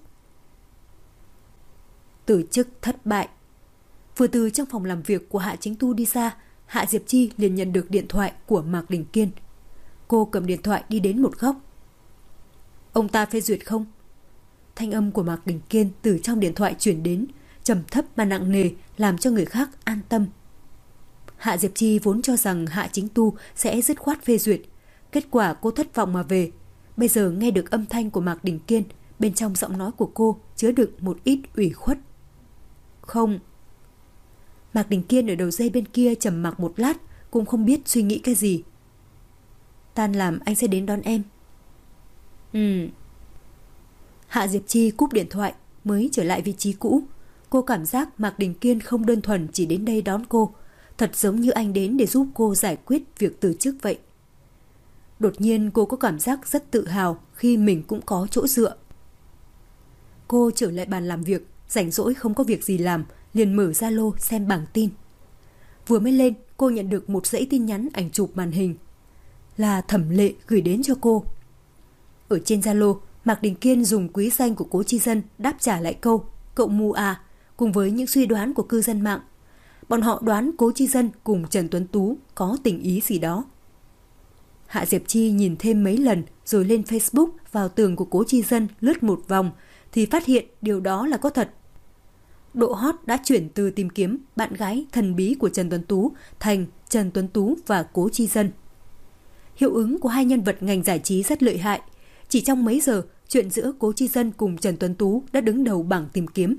Từ chức thất bại. Vừa từ trong phòng làm việc của Hạ Chính Tu đi ra, Hạ Diệp Chi liền nhận được điện thoại của Mạc Đình Kiên. Cô cầm điện thoại đi đến một góc. Ông ta phê duyệt không? Thanh âm của Mạc Đình Kiên từ trong điện thoại chuyển đến, trầm thấp mà nặng nề, làm cho người khác an tâm. Hạ Diệp Chi vốn cho rằng Hạ Chính Tu sẽ dứt khoát phê duyệt. Kết quả cô thất vọng mà về. Bây giờ nghe được âm thanh của Mạc Đình Kiên, bên trong giọng nói của cô chứa đựng một ít ủy khuất. Không. Mạc Đình Kiên ở đầu dây bên kia trầm mặc một lát, cũng không biết suy nghĩ cái gì. Tan làm anh sẽ đến đón em. Hạ Diệp Chi cúp điện thoại, mới trở lại vị trí cũ. Cô cảm giác Mạc Đình Kiên không đơn thuần chỉ đến đây đón cô, thật giống như anh đến để giúp cô giải quyết việc từ chức vậy. Đột nhiên cô có cảm giác rất tự hào khi mình cũng có chỗ dựa. Cô trở lại bàn làm việc, rảnh rỗi không có việc gì làm, liền mở Zalo xem bảng tin. Vừa mới lên, cô nhận được một dãy tin nhắn ảnh chụp màn hình. Là Thẩm Lệ gửi đến cho cô. Ở trên Zalo, Mạc Đình Kiên dùng quý danh của Cố Chi Dân đáp trả lại câu cậu mù à, cùng với những suy đoán của cư dân mạng. Bọn họ đoán Cố Chi Dân cùng Trần Tuấn Tú có tình ý gì đó. Hạ Diệp Chi nhìn thêm mấy lần rồi lên Facebook vào tường của Cố Chi Dân lướt một vòng thì phát hiện điều đó là có thật. Độ hot đã chuyển từ tìm kiếm bạn gái thần bí của Trần Tuấn Tú thành Trần Tuấn Tú và Cố Chi Dân. Hiệu ứng của hai nhân vật ngành giải trí rất lợi hại. Chỉ trong mấy giờ, chuyện giữa Cố Chi Dân cùng Trần Tuấn Tú đã đứng đầu bảng tìm kiếm.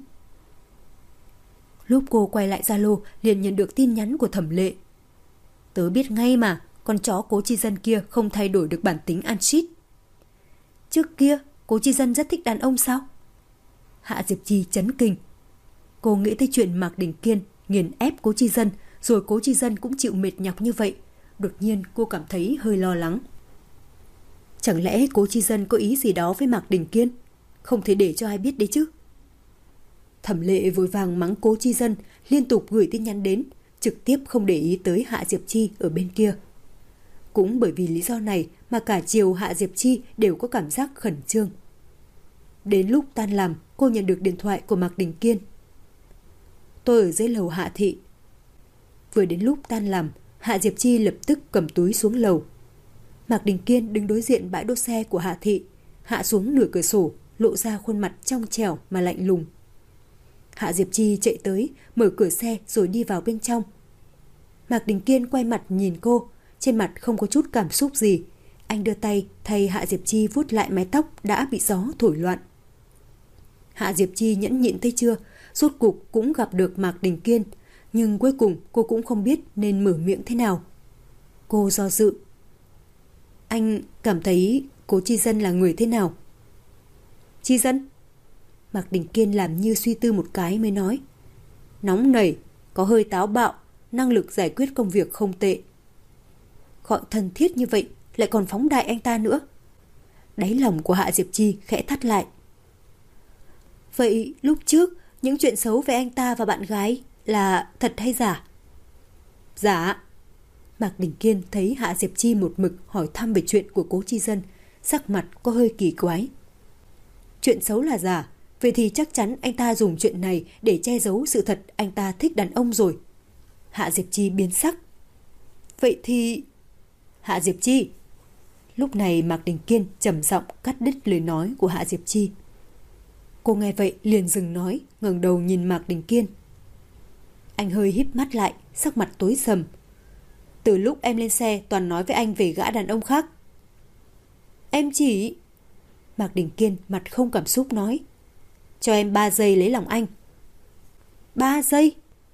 Lúc cô quay lại Zalo liền nhận được tin nhắn của Thẩm Lệ. Tớ biết ngay mà, con chó Cố Chi Dân kia không thay đổi được bản tính ăn shit. Trước kia, Cố Chi Dân rất thích đàn ông sao? Hạ Diệp Chi chấn kinh. Cô nghĩ tới chuyện Mạc Đình Kiên nghiền ép Cố Chi Dân, rồi Cố Chi Dân cũng chịu mệt nhọc như vậy. Đột nhiên cô cảm thấy hơi lo lắng. Chẳng lẽ Cố Chi Dân có ý gì đó với Mạc Đình Kiên? Không thể để cho ai biết đấy chứ. Thẩm Lệ vội vàng mắng Cố Chi Dân, liên tục gửi tin nhắn đến, trực tiếp không để ý tới Hạ Diệp Chi ở bên kia. Cũng bởi vì lý do này mà cả chiều Hạ Diệp Chi đều có cảm giác khẩn trương. Đến lúc tan làm, cô nhận được điện thoại của Mạc Đình Kiên. Tôi ở dưới lầu Hạ thị. Vừa đến lúc tan làm, Hạ Diệp Chi lập tức cầm túi xuống lầu. Mạc Đình Kiên đứng đối diện bãi đỗ xe của Hạ thị, hạ xuống nửa cửa sổ, lộ ra khuôn mặt trong trẻo mà lạnh lùng. Hạ Diệp Chi chạy tới, mở cửa xe rồi đi vào bên trong. Mạc Đình Kiên quay mặt nhìn cô, trên mặt không có chút cảm xúc gì. Anh đưa tay thay Hạ Diệp Chi vuốt lại mái tóc đã bị gió thổi loạn. Hạ Diệp Chi nhẫn nhịn thấy chưa, rốt cuộc cũng gặp được Mạc Đình Kiên, nhưng cuối cùng cô cũng không biết nên mở miệng thế nào. Cô do dự. Anh cảm thấy Cố Chi Dân là người thế nào? Chi Dân? Mạc Đình Kiên làm như suy tư một cái mới nói. Nóng nảy, có hơi táo bạo, năng lực giải quyết công việc không tệ. Gọi thân thiết như vậy lại còn phóng đại anh ta nữa. Đáy lòng của Hạ Diệp Chi khẽ thắt lại. Vậy lúc trước những chuyện xấu về anh ta và bạn gái là thật hay giả? Giả. Mạc Đình Kiên thấy Hạ Diệp Chi một mực hỏi thăm về chuyện của Cố Chi Dân, sắc mặt có hơi kỳ quái. Chuyện xấu là giả, vậy thì chắc chắn anh ta dùng chuyện này để che giấu sự thật anh ta thích đàn ông rồi. Hạ Diệp Chi biến sắc. Vậy thì... Hạ Diệp Chi. Lúc này Mạc Đình Kiên trầm giọng cắt đứt lời nói của Hạ Diệp Chi. Cô nghe vậy liền dừng nói, ngẩng đầu nhìn Mạc Đình Kiên. Anh hơi híp mắt lại, sắc mặt tối sầm. Từ lúc em lên xe toàn nói với anh về gã đàn ông khác. Em chỉ... Mạc Đình Kiên mặt không cảm xúc nói. Cho em 3 giây lấy lòng anh. 3 giây?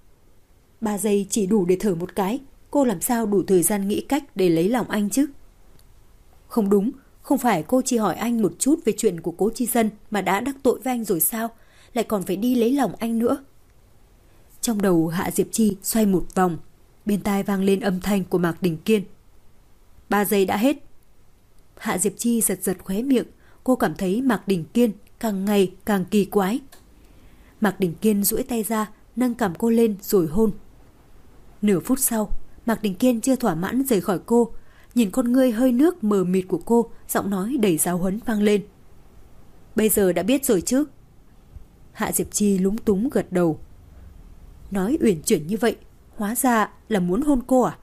3 giây chỉ đủ để thở một cái. Cô làm sao đủ thời gian nghĩ cách để lấy lòng anh chứ? Không đúng, không phải cô chỉ hỏi anh một chút về chuyện của Cố Chi Dân mà đã đắc tội với anh rồi sao? Lại còn phải đi lấy lòng anh nữa. Trong đầu Hạ Diệp Chi xoay một vòng, bên tai vang lên âm thanh của Mạc Đình Kiên. 3 giây đã hết. Hạ Diệp Chi giật giật khóe miệng, cô cảm thấy Mạc Đình Kiên càng ngày càng kỳ quái. Mạc Đình Kiên duỗi tay ra, nâng cằm cô lên rồi hôn. Nửa phút sau, Mạc Đình Kiên chưa thỏa mãn rời khỏi cô, nhìn con ngươi hơi nước mờ mịt của cô, giọng nói đầy giáo huấn vang lên. Bây giờ đã biết rồi chứ? Hạ Diệp Chi lúng túng gật đầu. Nói uyển chuyển như vậy, hóa ra là muốn hôn cô à?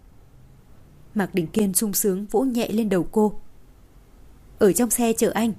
Mạc Đình Kiên sung sướng vỗ nhẹ lên đầu cô. Ở trong xe chờ anh.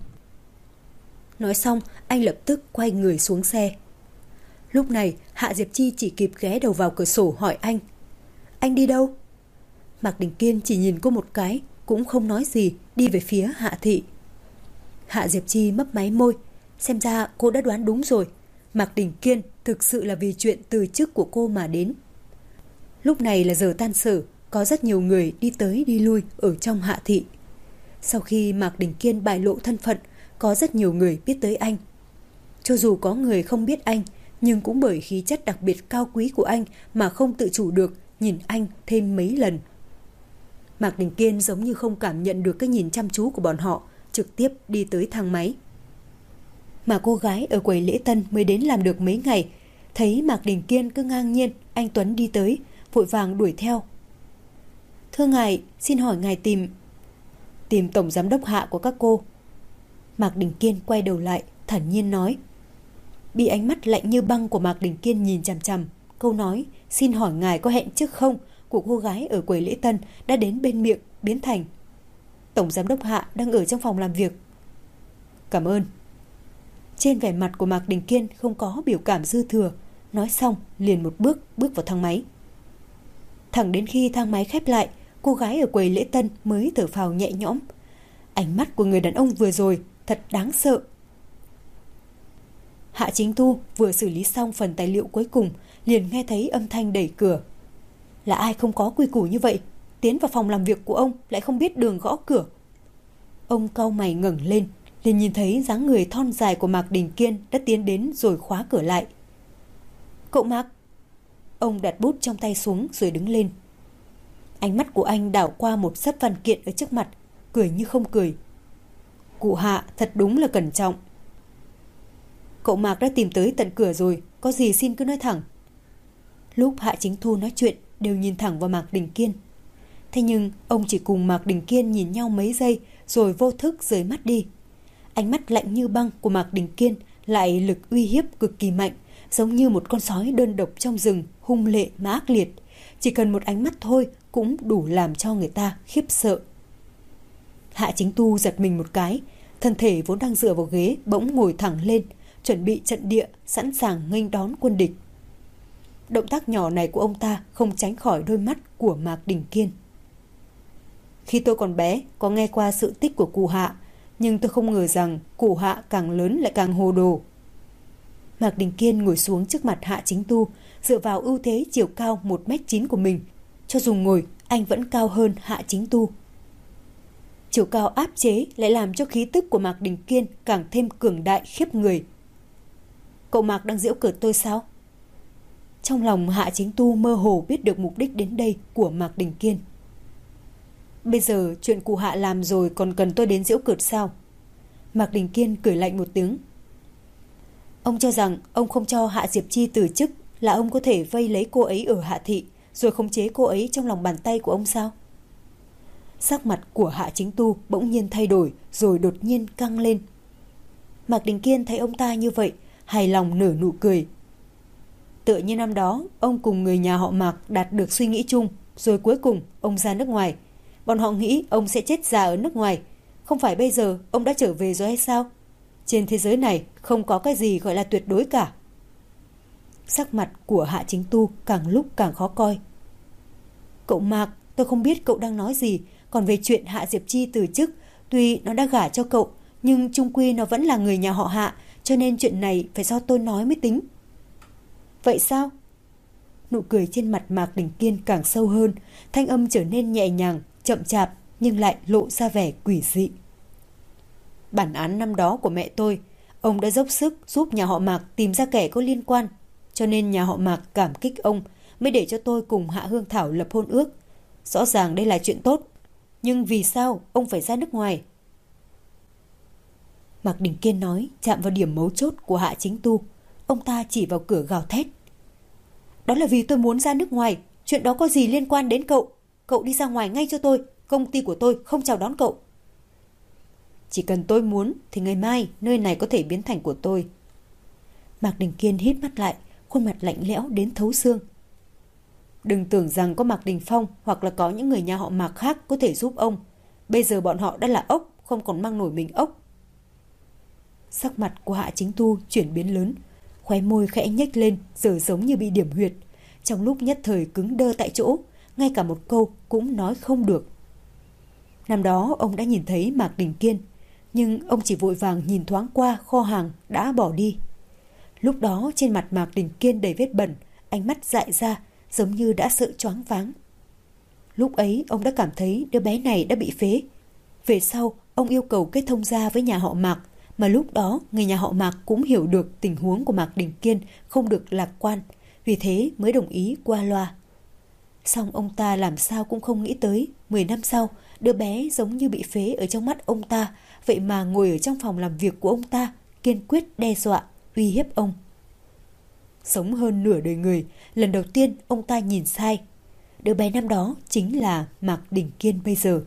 Nói xong, anh lập tức quay người xuống xe. Lúc này, Hạ Diệp Chi chỉ kịp ghé đầu vào cửa sổ hỏi anh. Anh đi đâu? Mạc Đình Kiên chỉ nhìn cô một cái, cũng không nói gì, đi về phía Hạ thị. Hạ Diệp Chi mấp máy môi. Xem ra cô đã đoán đúng rồi. Mạc Đình Kiên thực sự là vì chuyện từ chức của cô mà đến. Lúc này là giờ tan sở, có rất nhiều người đi tới đi lui ở trong Hạ thị. Sau khi Mạc Đình Kiên bại lộ thân phận, có rất nhiều người biết tới anh. Cho dù có người không biết anh, nhưng cũng bởi khí chất đặc biệt cao quý của anh mà không tự chủ được nhìn anh thêm mấy lần. Mạc Đình Kiên giống như không cảm nhận được cái nhìn chăm chú của bọn họ, trực tiếp đi tới thang máy. Mà cô gái ở quầy lễ tân mới đến làm được mấy ngày, thấy Mạc Đình Kiên cứ ngang nhiên, anh Tuấn đi tới, vội vàng đuổi theo. Thưa ngài, xin hỏi ngài tìm tổng giám đốc Hạ của các cô. Mạc Đình Kiên quay đầu lại, thản nhiên nói. Bị ánh mắt lạnh như băng của Mạc Đình Kiên nhìn chằm chằm, câu nói xin hỏi ngài có hẹn trước không của cô gái ở quầy lễ tân đã đến bên miệng biến thành tổng giám đốc Hạ đang ở trong phòng làm việc. Cảm ơn. Trên vẻ mặt của Mạc Đình Kiên không có biểu cảm dư thừa, nói xong liền một bước vào thang máy. Thẳng đến khi thang máy khép lại, cô gái ở quầy lễ tân mới thở phào nhẹ nhõm. Ánh mắt của người đàn ông vừa rồi thật đáng sợ. Hạ Chính Thu vừa xử lý xong phần tài liệu cuối cùng, liền nghe thấy âm thanh đẩy cửa. Là ai không có quy củ như vậy, tiến vào phòng làm việc của ông lại không biết đường gõ cửa. Ông cau mày ngẩng lên, liền nhìn thấy dáng người thon dài của Mạc Đình Kiên đã tiến đến rồi khóa cửa lại. Cậu Mạc! Ông đặt bút trong tay xuống rồi đứng lên. Ánh mắt của anh đảo qua một xấp văn kiện ở trước mặt, cười như không cười. Cụ Hạ thật đúng là cẩn trọng. Cậu Mạc đã tìm tới tận cửa rồi, có gì xin cứ nói thẳng. Lúc Hạ Chính Thu nói chuyện đều nhìn thẳng vào Mạc Đình Kiên. Thế nhưng ông chỉ cùng Mạc Đình Kiên nhìn nhau mấy giây rồi vô thức rời mắt đi. Ánh mắt lạnh như băng của Mạc Đình Kiên lại lực uy hiếp cực kỳ mạnh, giống như một con sói đơn độc trong rừng, hung lệ mà ác liệt. Chỉ cần một ánh mắt thôi cũng đủ làm cho người ta khiếp sợ. Hạ Chính Tu giật mình một cái, thân thể vốn đang dựa vào ghế bỗng ngồi thẳng lên, chuẩn bị trận địa, sẵn sàng nghênh đón quân địch. Động tác nhỏ này của ông ta không tránh khỏi đôi mắt của Mạc Đình Kiên. Khi tôi còn bé có nghe qua sự tích của cụ Hạ, nhưng tôi không ngờ rằng cụ Hạ càng lớn lại càng hồ đồ. Mạc Đình Kiên ngồi xuống trước mặt Hạ Chính Tu, dựa vào ưu thế chiều cao 1m9 của mình. Cho dù ngồi, anh vẫn cao hơn Hạ Chính Tu. Chiều cao áp chế lại làm cho khí tức của Mạc Đình Kiên càng thêm cường đại khiếp người. Cậu Mạc đang giễu cợt tôi sao? Trong lòng Hạ Chính Tu mơ hồ biết được mục đích đến đây của Mạc Đình Kiên. Bây giờ chuyện cụ Hạ làm rồi còn cần tôi đến giễu cợt sao? Mạc Đình Kiên cười lạnh một tiếng. Ông cho rằng ông không cho Hạ Diệp Chi từ chức là ông có thể vây lấy cô ấy ở Hạ Thị rồi khống chế cô ấy trong lòng bàn tay của ông sao? Sắc mặt của Hạ Chính Tu bỗng nhiên thay đổi rồi đột nhiên căng lên. Mạc Đình Kiên thấy ông ta như vậy, hài lòng nở nụ cười. Tựa như năm đó, ông cùng người nhà họ Mạc đạt được suy nghĩ chung, rồi cuối cùng ông ra nước ngoài. Bọn họ nghĩ ông sẽ chết già ở nước ngoài. Không phải bây giờ ông đã trở về rồi hay sao? Trên thế giới này không có cái gì gọi là tuyệt đối cả. Sắc mặt của Hạ Chính Tu càng lúc càng khó coi. Cậu Mạc, tôi không biết cậu đang nói gì. Còn về chuyện Hạ Diệp Chi từ chức, tuy nó đã gả cho cậu, nhưng chung quy nó vẫn là người nhà họ Hạ, cho nên chuyện này phải do tôi nói mới tính. Vậy sao? Nụ cười trên mặt Mạc Đình Kiên càng sâu hơn, thanh âm trở nên nhẹ nhàng, chậm chạp nhưng lại lộ ra vẻ quỷ dị. Bản án năm đó của mẹ tôi, ông đã dốc sức giúp nhà họ Mạc tìm ra kẻ có liên quan, cho nên nhà họ Mạc cảm kích ông mới để cho tôi cùng Hạ Hương Thảo lập hôn ước. Rõ ràng đây là chuyện tốt, nhưng vì sao ông phải ra nước ngoài? Mạc Đình Kiên nói chạm vào điểm mấu chốt của Hạ Chính Tu. Ông ta chỉ vào cửa gào thét. Đó là vì tôi muốn ra nước ngoài. Chuyện đó có gì liên quan đến cậu? Cậu đi ra ngoài ngay cho tôi. Công ty của tôi không chào đón cậu. Chỉ cần tôi muốn thì ngày mai nơi này có thể biến thành của tôi. Mạc Đình Kiên hít mắt lại, khuôn mặt lạnh lẽo đến thấu xương. Đừng tưởng rằng có Mạc Đình Phong hoặc là có những người nhà họ Mạc khác có thể giúp ông. Bây giờ bọn họ đã là ốc, không còn mang nổi mình ốc. Sắc mặt của Hạ Chính Tu chuyển biến lớn, khóe môi khẽ nhếch lên, giờ giống như bị điểm huyệt. Trong lúc nhất thời cứng đơ tại chỗ, ngay cả một câu cũng nói không được. Năm đó ông đã nhìn thấy Mạc Đình Kiên, nhưng ông chỉ vội vàng nhìn thoáng qua kho hàng đã bỏ đi. Lúc đó trên mặt Mạc Đình Kiên đầy vết bẩn, ánh mắt dại ra, giống như đã sợ choáng váng. Lúc ấy ông đã cảm thấy đứa bé này đã bị phế. Về sau ông yêu cầu kết thông gia với nhà họ Mạc, mà lúc đó người nhà họ Mạc cũng hiểu được tình huống của Mạc Đình Kiên không được lạc quan, vì thế mới đồng ý qua loa. Song ông ta làm sao cũng không nghĩ tới 10 năm sau đứa bé giống như bị phế ở trong mắt ông ta, vậy mà ngồi ở trong phòng làm việc của ông ta, kiên quyết đe dọa, uy hiếp ông. Sống hơn nửa đời người, lần đầu tiên ông ta nhìn sai. Đứa bé năm đó chính là Mạc Đình Kiên bây giờ.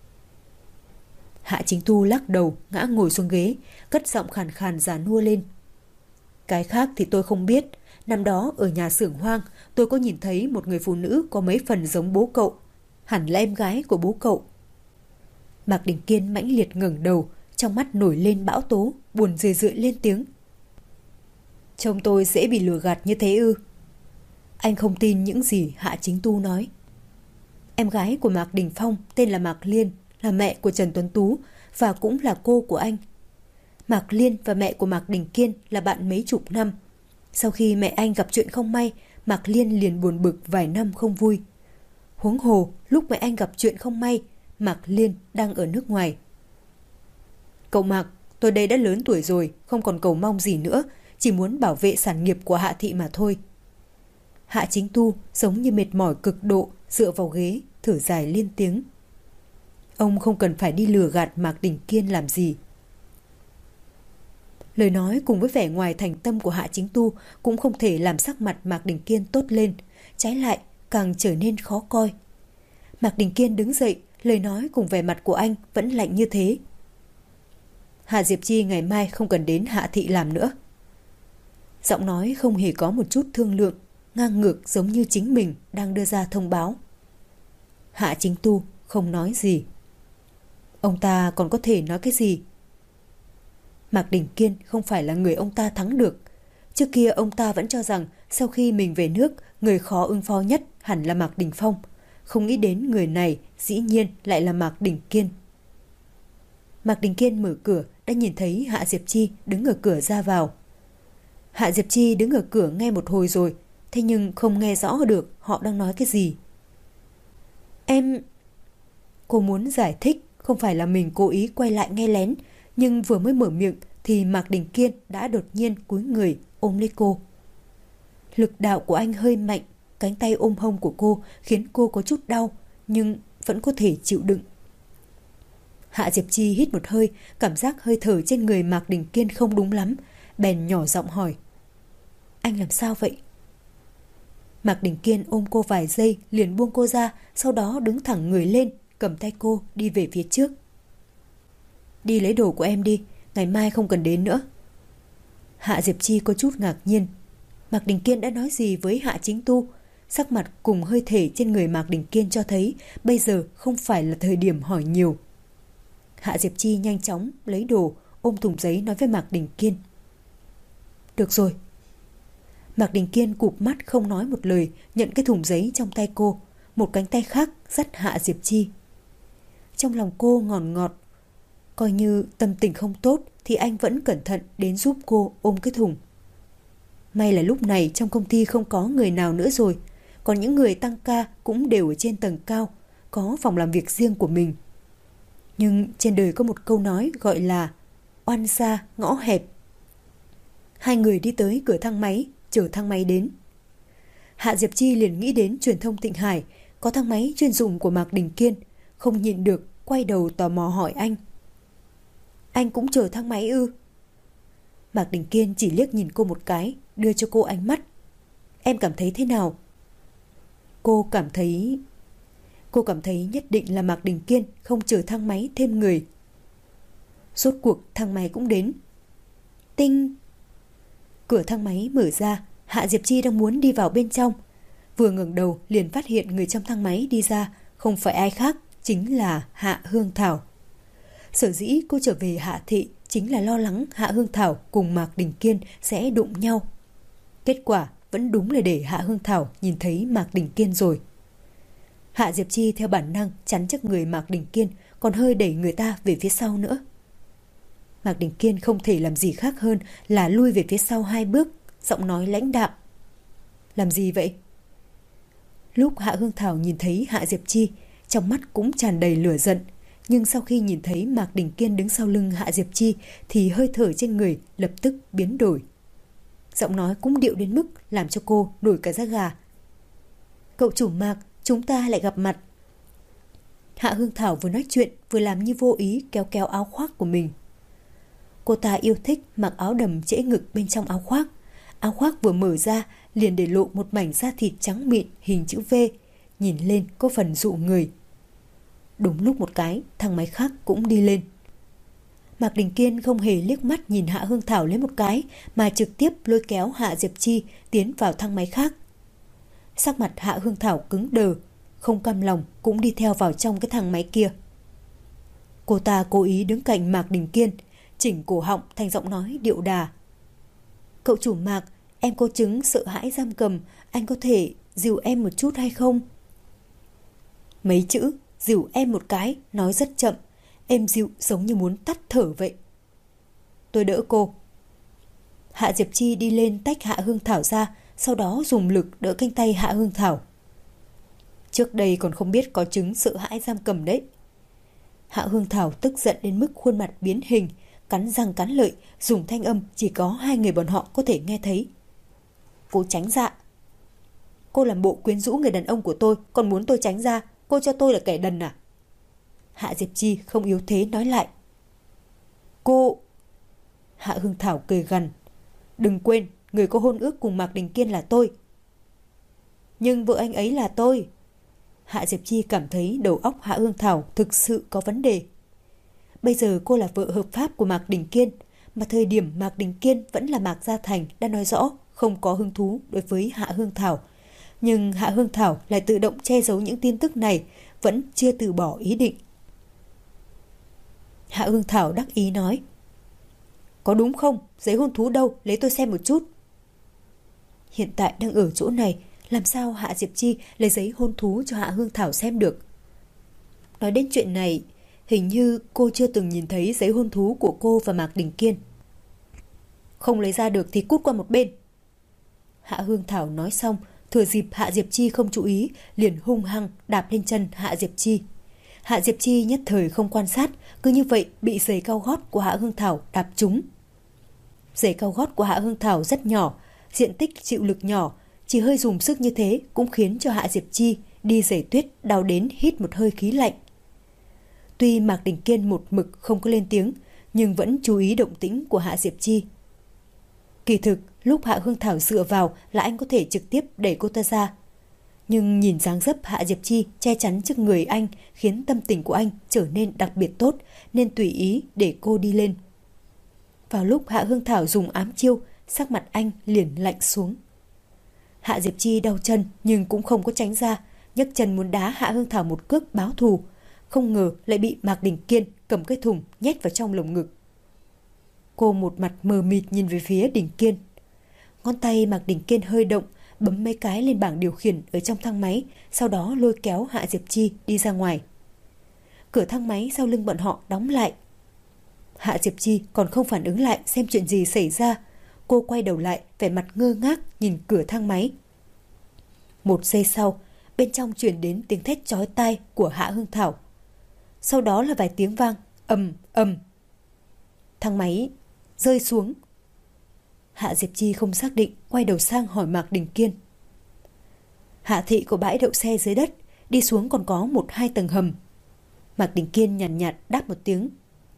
Hạ Chính Tu lắc đầu, ngã ngồi xuống ghế, cất giọng khàn khàn già nua lên. Cái khác thì tôi không biết. Năm đó ở nhà xưởng hoang, tôi có nhìn thấy một người phụ nữ có mấy phần giống bố cậu. Hẳn là em gái của bố cậu. Mạc Đình Kiên mãnh liệt ngẩng đầu, trong mắt nổi lên bão tố, buồn rười rượi lên tiếng. Trông tôi dễ bị lừa gạt như thế ư? Anh không tin những gì Hạ Chính Tu nói. Em gái của Mạc Đình Phong tên là Mạc Liên, là mẹ của Trần Tuấn Tú và cũng là cô của anh. Mạc Liên và mẹ của Mạc Đình Kiên là bạn mấy chục năm. Sau khi mẹ anh gặp chuyện không may, Mạc Liên liền buồn bực vài năm không vui. Huống hồ, lúc mẹ anh gặp chuyện không may, Mạc Liên đang ở nước ngoài. Cậu Mạc, Tôi đây đã lớn tuổi rồi, không còn cầu mong gì nữa, chỉ muốn bảo vệ sản nghiệp của Hạ thị mà thôi. Hạ Chính Tu giống như mệt mỏi cực độ, dựa vào ghế, thở dài liên tiếng. Ông không cần phải đi lừa gạt Mạc Đình Kiên làm gì. Lời nói cùng với vẻ ngoài thành tâm của Hạ Chính Tu cũng không thể làm sắc mặt Mạc Đình Kiên tốt lên, trái lại càng trở nên khó coi. Mạc Đình Kiên đứng dậy, lời nói cùng vẻ mặt của anh vẫn lạnh như thế. Hạ Diệp Chi ngày mai không cần đến Hạ thị làm nữa. Giọng nói không hề có một chút thương lượng, ngang ngược giống như chính mình đang đưa ra thông báo. Hạ Chính Tu không nói gì. Ông ta còn có thể nói cái gì? Mạc Đình Kiên không phải là người ông ta thắng được. Trước kia ông ta vẫn cho rằng sau khi mình về nước, người khó ứng phó nhất hẳn là Mạc Đình Phong. Không nghĩ đến người này dĩ nhiên lại là Mạc Đình Kiên. Mạc Đình Kiên mở cửa đã nhìn thấy Hạ Diệp Chi đứng ở cửa ra vào. Hạ Diệp Chi đứng ở cửa nghe một hồi rồi, thế nhưng không nghe rõ được họ đang nói cái gì. Cô muốn giải thích, không phải là mình cố ý quay lại nghe lén, nhưng vừa mới mở miệng thì Mạc Đình Kiên đã đột nhiên cúi người ôm lấy cô. Lực đạo của anh hơi mạnh, cánh tay ôm hông của cô khiến cô có chút đau, nhưng vẫn có thể chịu đựng. Hạ Diệp Chi hít một hơi, cảm giác hơi thở trên người Mạc Đình Kiên không đúng lắm, bèn nhỏ giọng hỏi. Anh làm sao vậy? Mạc Đình Kiên ôm cô vài giây liền buông cô ra, sau đó đứng thẳng người lên, cầm tay cô đi về phía trước. Đi lấy đồ của em đi, ngày mai không cần đến nữa. Hạ Diệp Chi có chút ngạc nhiên. Mạc Đình Kiên đã nói gì với Hạ Chính Tu? Sắc mặt cùng hơi thể trên người Mạc Đình Kiên cho thấy bây giờ không phải là thời điểm hỏi nhiều. Hạ Diệp Chi nhanh chóng lấy đồ, ôm thùng giấy nói với Mạc Đình Kiên. Được rồi. Mạc Đình Kiên cụp mắt không nói một lời, nhận cái thùng giấy trong tay cô, một cánh tay khác dắt Hạ Diệp Chi. Trong lòng cô ngọt ngọt, coi như tâm tình không tốt thì anh vẫn cẩn thận đến giúp cô ôm cái thùng. May là lúc này trong công ty không có người nào nữa rồi, còn những người tăng ca cũng đều ở trên tầng cao, có phòng làm việc riêng của mình. Nhưng trên đời có một câu nói gọi là oan gia ngõ hẹp. Hai người đi tới cửa thang máy, chờ thang máy đến. Hạ Diệp Chi liền nghĩ đến truyền thông Thịnh Hải, có thang máy chuyên dụng của Mạc Đình Kiên, không nhịn được quay đầu tò mò hỏi anh. Anh cũng chờ thang máy ư? Mạc Đình Kiên chỉ liếc nhìn cô một cái, đưa cho cô ánh mắt. Em cảm thấy thế nào? Cô cảm thấy nhất định là Mạc Đình Kiên không chờ thang máy thêm người. Rốt cuộc thang máy cũng đến. Tinh! Cửa thang máy mở ra, Hạ Diệp Chi đang muốn đi vào bên trong. Vừa ngẩng đầu liền phát hiện người trong thang máy đi ra, không phải ai khác, chính là Hạ Hương Thảo. Sở dĩ cô trở về Hạ thị chính là lo lắng Hạ Hương Thảo cùng Mạc Đình Kiên sẽ đụng nhau. Kết quả vẫn đúng là để Hạ Hương Thảo nhìn thấy Mạc Đình Kiên rồi. Hạ Diệp Chi theo bản năng chắn trước người Mạc Đình Kiên, còn hơi đẩy người ta về phía sau nữa. Mạc Đình Kiên không thể làm gì khác hơn là lui về phía sau 2 bước, giọng nói lãnh đạm. Làm gì vậy? Lúc Hạ Hương Thảo nhìn thấy Hạ Diệp Chi, trong mắt cũng tràn đầy lửa giận, nhưng sau khi nhìn thấy Mạc Đình Kiên đứng sau lưng Hạ Diệp Chi thì hơi thở trên người lập tức biến đổi. Giọng nói cũng điệu đến mức làm cho cô nổi cả da gà. Cậu chủ Mạc, chúng ta lại gặp mặt. Hạ Hương Thảo vừa nói chuyện vừa làm như vô ý kéo kéo áo khoác của mình. Cô ta yêu thích mặc áo đầm trễ ngực bên trong áo khoác. Áo khoác vừa mở ra liền để lộ một mảnh da thịt trắng mịn hình chữ V, nhìn lên có phần dụ người. Đúng lúc một cái, thang máy khác cũng đi lên. Mạc Đình Kiên không hề liếc mắt nhìn Hạ Hương Thảo lấy một cái, mà trực tiếp lôi kéo Hạ Diệp Chi tiến vào thang máy khác. Sắc mặt Hạ Hương Thảo cứng đờ, không cam lòng cũng đi theo vào trong cái thang máy kia. Cô ta cố ý đứng cạnh Mạc Đình Kiên, chỉnh cổ họng thành giọng nói điệu đà. Cậu chủ Mạc, em có chứng sợ hãi giam cầm, anh có thể dìu em một chút hay không? Mấy chữ dìu em một cái nói rất chậm, êm dịu giống như muốn tắt thở vậy. Tôi đỡ cô. Hạ Diệp Chi đi lên tách Hạ Hương Thảo ra, sau đó dùng lực đỡ cánh tay Hạ Hương Thảo. Trước đây còn không biết có chứng sợ hãi giam cầm đấy. Hạ Hương Thảo tức giận đến mức khuôn mặt biến hình, cắn răng cắn lợi, dùng thanh âm chỉ có hai người bọn họ có thể nghe thấy. Cô tránh ra. Cô làm bộ quyến rũ người đàn ông của tôi, còn muốn tôi tránh ra, cô cho tôi là kẻ đần à? Hạ Diệp Chi không yếu thế nói lại. Cô... Hạ Hương Thảo cười gằn. Đừng quên, người có hôn ước cùng Mạc Đình Kiên là tôi. Nhưng vợ anh ấy là tôi. Hạ Diệp Chi cảm thấy đầu óc Hạ Hương Thảo thực sự có vấn đề. Bây giờ cô là vợ hợp pháp của Mạc Đình Kiên, mà thời điểm Mạc Đình Kiên vẫn là Mạc Gia Thành đã nói rõ không có hứng thú đối với Hạ Hương Thảo. Nhưng Hạ Hương Thảo lại tự động che giấu những tin tức này, vẫn chưa từ bỏ ý định. Hạ Hương Thảo đắc ý nói. Có đúng không? Giấy hôn thú đâu? Lấy tôi xem một chút. Hiện tại đang ở chỗ này, làm sao Hạ Diệp Chi lấy giấy hôn thú cho Hạ Hương Thảo xem được? Nói đến chuyện này, hình như cô chưa từng nhìn thấy giấy hôn thú của cô và Mạc Đình Kiên. Không lấy ra được thì cút qua một bên. Hạ Hương Thảo nói xong, thừa dịp Hạ Diệp Chi không chú ý, liền hung hăng đạp lên chân Hạ Diệp Chi. Hạ Diệp Chi nhất thời không quan sát, cứ như vậy bị giày cao gót của Hạ Hương Thảo đạp trúng. Giày cao gót của Hạ Hương Thảo rất nhỏ, diện tích chịu lực nhỏ, chỉ hơi dùng sức như thế cũng khiến cho Hạ Diệp Chi đi giày tuyết đau đến hít một hơi khí lạnh. Tuy Mạc Đình Kiên một mực không có lên tiếng, nhưng vẫn chú ý động tĩnh của Hạ Diệp Chi. Kỳ thực, lúc Hạ Hương Thảo dựa vào là anh có thể trực tiếp đẩy cô ta ra. Nhưng nhìn dáng dấp Hạ Diệp Chi che chắn trước người anh khiến tâm tình của anh trở nên đặc biệt tốt, nên tùy ý để cô đi lên. Vào lúc Hạ Hương Thảo dùng ám chiêu, sắc mặt anh liền lạnh xuống. Hạ Diệp Chi đau chân nhưng cũng không có tránh ra, nhấc chân muốn đá Hạ Hương Thảo một cước báo thù. Không ngờ lại bị Mạc Đình Kiên cầm cái thùng nhét vào trong lồng ngực. Cô một mặt mờ mịt nhìn về phía Đình Kiên. Ngón tay Mạc Đình Kiên hơi động, bấm mấy cái lên bảng điều khiển ở trong thang máy, sau đó lôi kéo Hạ Diệp Chi đi ra ngoài. Cửa thang máy sau lưng bọn họ đóng lại. Hạ Diệp Chi còn không phản ứng lại xem chuyện gì xảy ra. Cô quay đầu lại, vẻ mặt ngơ ngác nhìn cửa thang máy. Một giây sau, bên trong truyền đến tiếng thét chói tai của Hạ Hương Thảo. Sau đó là vài tiếng vang ầm ầm. Thang máy rơi xuống. Hạ Diệp Chi không xác định, quay đầu sang hỏi Mạc Đình Kiên. Hạ thị có bãi đậu xe dưới đất, đi xuống còn có 1-2 tầng hầm. Mạc Đình Kiên nhàn nhạt đáp một tiếng.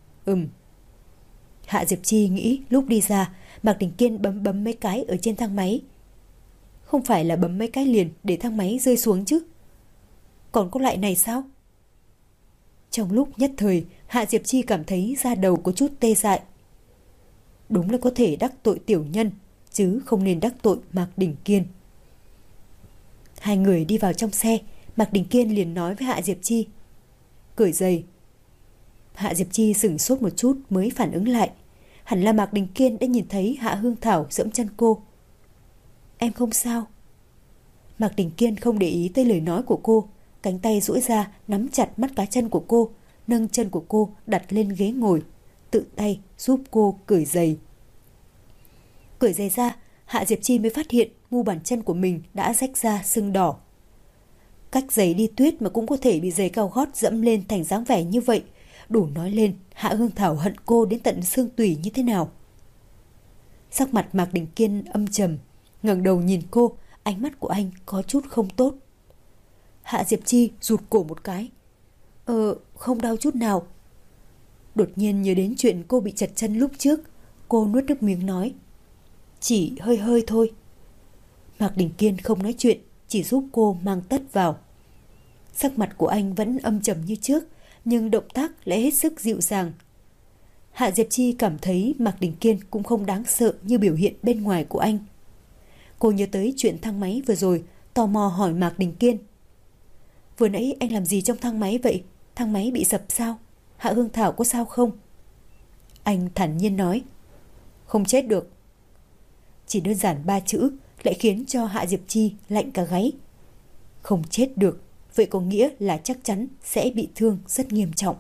Hạ Diệp Chi nghĩ lúc đi ra, Mạc Đình Kiên bấm mấy cái ở trên thang máy. Không phải là bấm mấy cái liền để thang máy rơi xuống chứ? Còn có loại này sao? Trong lúc nhất thời, Hạ Diệp Chi cảm thấy da đầu có chút tê dại. Đúng là có thể đắc tội tiểu nhân, chứ không nên đắc tội Mạc Đình Kiên. Hai người đi vào trong xe, Mạc Đình Kiên liền nói với Hạ Diệp Chi. Cởi giày. Hạ Diệp Chi sửng sốt một chút mới phản ứng lại. Hẳn là Mạc Đình Kiên đã nhìn thấy Hạ Hương Thảo giẫm chân cô. Em không sao. Mạc Đình Kiên không để ý tới lời nói của cô, cánh tay duỗi ra nắm chặt mắt cá chân của cô, nâng chân của cô đặt lên ghế ngồi, tự tay giúp cô cởi giày. Cởi giày ra, Hạ Diệp Chi mới phát hiện mu bàn chân của mình đã rách ra sưng đỏ. Cách giày đi tuyết mà cũng có thể bị giày cao gót dẫm lên thành dáng vẻ như vậy, đủ nói lên Hạ Hương Thảo hận cô đến tận xương tủy như thế nào. Sắc mặt Mạc Đình Kiên âm trầm, ngẩng đầu nhìn cô, ánh mắt của anh có chút không tốt. Hạ Diệp Chi rụt cổ một cái. Không đau chút nào. Đột nhiên nhớ đến chuyện cô bị trật chân lúc trước, cô nuốt nước miếng nói. Chỉ hơi hơi thôi. Mạc Đình Kiên không nói chuyện, chỉ giúp cô mang tất vào. Sắc mặt của anh vẫn âm trầm như trước, nhưng động tác lại hết sức dịu dàng. Hạ Diệp Chi cảm thấy Mạc Đình Kiên cũng không đáng sợ như biểu hiện bên ngoài của anh. Cô nhớ tới chuyện thang máy vừa rồi, tò mò hỏi Mạc Đình Kiên. Vừa nãy anh làm gì trong thang máy vậy? Thang máy bị sập sao? Hạ Hương Thảo có sao không? Anh thản nhiên nói. Không chết được. Chỉ đơn giản 3 chữ lại khiến cho Hạ Diệp Chi lạnh cả gáy. Không chết được, vậy có nghĩa là chắc chắn sẽ bị thương rất nghiêm trọng.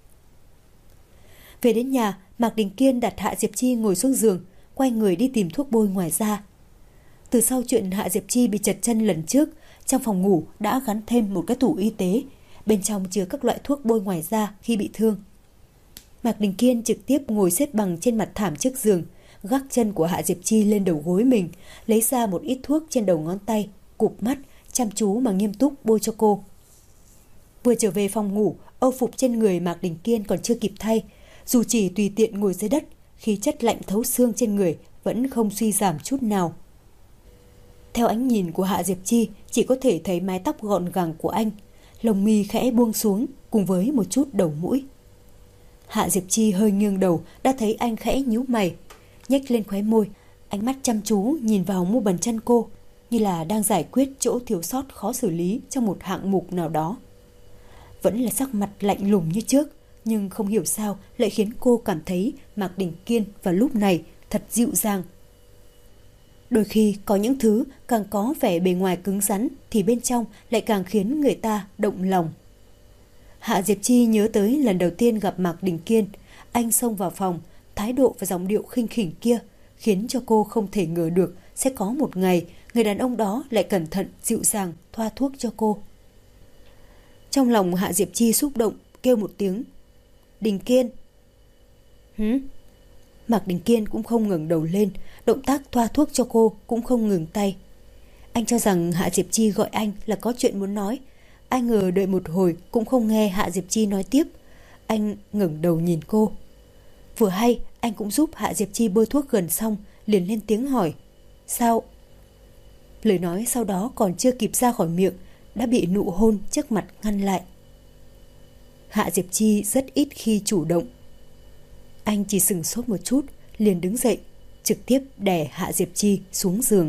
Về đến nhà, Mạc Đình Kiên đặt Hạ Diệp Chi ngồi xuống giường, quay người đi tìm thuốc bôi ngoài da. Từ sau chuyện Hạ Diệp Chi bị trật chân lần trước, trong phòng ngủ đã gắn thêm một cái tủ y tế, bên trong chứa các loại thuốc bôi ngoài da khi bị thương. Mạc Đình Kiên trực tiếp ngồi xếp bằng trên mặt thảm trước giường, gác chân của Hạ Diệp Chi lên đầu gối mình, lấy ra một ít thuốc trên đầu ngón tay, cụp mắt, chăm chú mà nghiêm túc bôi cho cô. Vừa trở về phòng ngủ, âu phục trên người Mạc Đình Kiên còn chưa kịp thay, dù chỉ tùy tiện ngồi dưới đất, khí chất lạnh thấu xương trên người vẫn không suy giảm chút nào. Theo ánh nhìn của Hạ Diệp Chi, chỉ có thể thấy mái tóc gọn gàng của anh, lông mi khẽ buông xuống cùng với một chút đầu mũi. Hạ Diệp Chi hơi nghiêng đầu, đã thấy anh khẽ nhíu mày, nhếch lên khóe môi, ánh mắt chăm chú nhìn vào mu bàn chân cô, như là đang giải quyết chỗ thiếu sót khó xử lý trong một hạng mục nào đó. Vẫn là sắc mặt lạnh lùng như trước, nhưng không hiểu sao lại khiến cô cảm thấy Mạc Đình Kiên vào lúc này thật dịu dàng. Đôi khi có những thứ càng có vẻ bề ngoài cứng rắn thì bên trong lại càng khiến người ta động lòng. Hạ Diệp Chi nhớ tới lần đầu tiên gặp Mạc Đình Kiên, anh xông vào phòng, thái độ và giọng điệu khinh khỉnh kia khiến cho cô không thể ngờ được sẽ có một ngày người đàn ông đó lại cẩn thận dịu dàng thoa thuốc cho cô. Trong lòng Hạ Diệp Chi xúc động, kêu một tiếng: "Đình Kiên." "Hử?" Mạc Đình Kiên cũng không ngẩng đầu lên, động tác thoa thuốc cho cô cũng không ngừng tay. Anh cho rằng Hạ Diệp Chi gọi anh là có chuyện muốn nói, ai ngờ đợi một hồi cũng không nghe Hạ Diệp Chi nói tiếp. Anh ngẩng đầu nhìn cô. Vừa hay anh cũng giúp Hạ Diệp Chi bôi thuốc gần xong, liền lên tiếng hỏi: "Sao?" Lời nói sau đó còn chưa kịp ra khỏi miệng đã bị nụ hôn trước mặt ngăn lại. Hạ Diệp Chi rất ít khi chủ động. Anh chỉ sửng sốt một chút, liền đứng dậy, trực tiếp đè Hạ Diệp Chi xuống giường.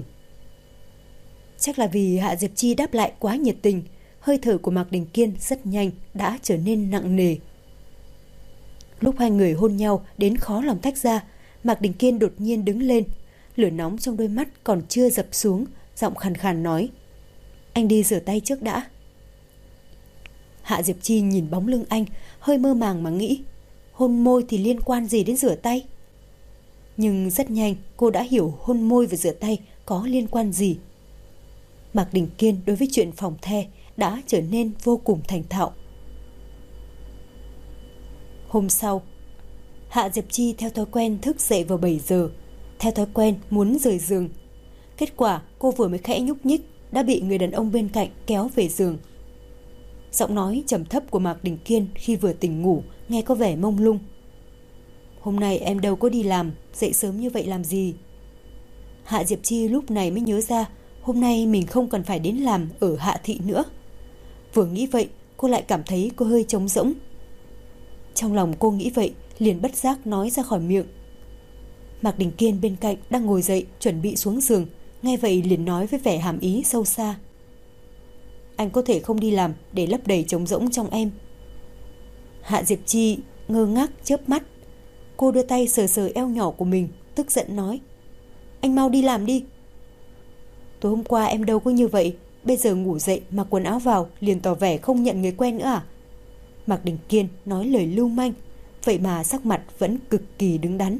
Chắc là vì Hạ Diệp Chi đáp lại quá nhiệt tình, hơi thở của Mạc Đình Kiên rất nhanh đã trở nên nặng nề. Lúc hai người hôn nhau đến khó lòng tách ra, Mạc Đình Kiên đột nhiên đứng lên, lửa nóng trong đôi mắt còn chưa dập xuống, giọng khàn khàn nói: "Anh đi rửa tay trước đã." Hạ Diệp Chi nhìn bóng lưng anh, hơi mơ màng mà nghĩ, hôn môi thì liên quan gì đến rửa tay? Nhưng rất nhanh cô đã hiểu hôn môi và rửa tay có liên quan gì. Mạc Đình Kiên đối với chuyện phòng the đã trở nên vô cùng thành thạo. Hôm sau, Hạ Diệp Chi theo thói quen thức dậy vào 7 giờ, theo thói quen muốn rời giường. Kết quả cô vừa mới khẽ nhúc nhích đã bị người đàn ông bên cạnh kéo về giường. Giọng nói trầm thấp của Mạc Đình Kiên khi vừa tỉnh ngủ nghe có vẻ mông lung. "Hôm nay em đâu có đi làm, dậy sớm như vậy làm gì?" Hạ Diệp Chi lúc này mới nhớ ra hôm nay mình không cần phải đến làm ở Hạ Thị nữa. Vừa nghĩ vậy cô lại cảm thấy cô hơi trống rỗng. Trong lòng cô nghĩ vậy liền bất giác nói ra khỏi miệng. Mạc Đình Kiên bên cạnh đang ngồi dậy chuẩn bị xuống giường, nghe vậy liền nói với vẻ hàm ý sâu xa: "Anh có thể không đi làm để lấp đầy trống rỗng trong em." Hạ Diệp Chi ngơ ngác chớp mắt. Cô đưa tay sờ sờ eo nhỏ của mình, tức giận nói: "Anh mau đi làm đi." "Tối hôm qua em đâu có như vậy, bây giờ ngủ dậy mặc quần áo vào liền tỏ vẻ không nhận người quen nữa à?" Mạc Đình Kiên nói lời lưu manh, vậy mà sắc mặt vẫn cực kỳ đứng đắn.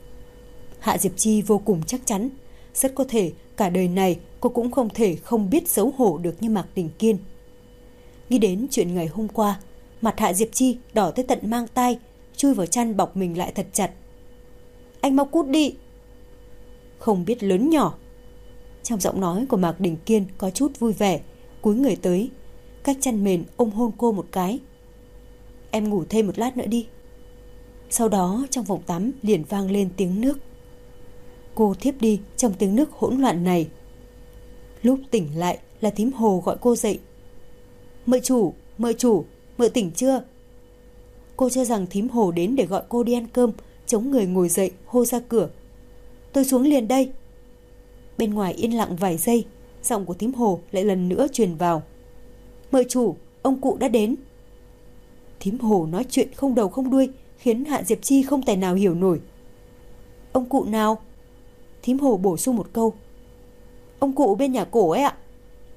Hạ Diệp Chi vô cùng chắc chắn, rất có thể cả đời này cô cũng không thể không biết xấu hổ được như Mạc Đình Kiên. Nghĩ đến chuyện ngày hôm qua, mặt Hạ Diệp Chi đỏ tới tận mang tai, chui vào chăn bọc mình lại thật chặt. "Anh mau cút đi." Không biết lớn nhỏ. Trong giọng nói của Mạc Đình Kiên có chút vui vẻ, cúi người tới, cách chăn mền ôm hôn cô một cái. "Em ngủ thêm một lát nữa đi." Sau đó trong phòng tắm liền vang lên tiếng nước. Cô thiếp đi trong tiếng nước hỗn loạn này. Lúc tỉnh lại là thím Hồ gọi cô dậy. Mợ chủ, mợ tỉnh chưa?" Cô cho rằng thím Hồ đến để gọi cô đi ăn cơm, chống người ngồi dậy hô ra cửa: "Tôi xuống liền đây." Bên ngoài yên lặng vài giây, giọng của thím Hồ lại lần nữa truyền vào: "Mợ chủ, ông cụ đã đến." Thím Hồ nói chuyện không đầu không đuôi, khiến Hạ Diệp Chi không tài nào hiểu nổi. "Ông cụ nào?" Thím Hồ bổ sung một câu: "Ông cụ bên nhà cổ ấy ạ."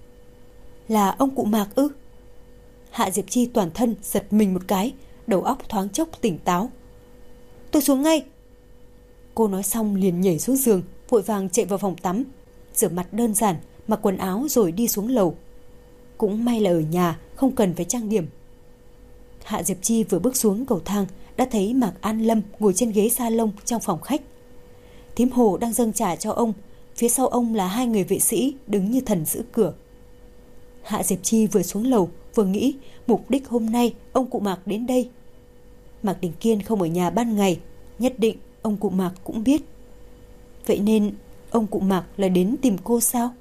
"Là ông cụ Mạc ư?" Hạ Diệp Chi toàn thân giật mình một cái, đầu óc thoáng chốc tỉnh táo. "Tôi xuống ngay." Cô nói xong liền nhảy xuống giường, vội vàng chạy vào phòng tắm, rửa mặt đơn giản, mặc quần áo rồi đi xuống lầu. Cũng may là ở nhà, không cần phải trang điểm. Hạ Diệp Chi vừa bước xuống cầu thang đã thấy Mạc An Lâm ngồi trên ghế salon trong phòng khách. Thím Hồ đang dâng trà cho ông, phía sau ông là 2 người vệ sĩ đứng như thần giữ cửa. Hạ Diệp Chi vừa xuống lầu vừa nghĩ mục đích hôm nay ông cụ Mạc đến đây. Mạc Đình Kiên không ở nhà ban ngày, nhất định ông cụ Mạc cũng biết. Vậy nên ông cụ Mạc là đến tìm cô sao?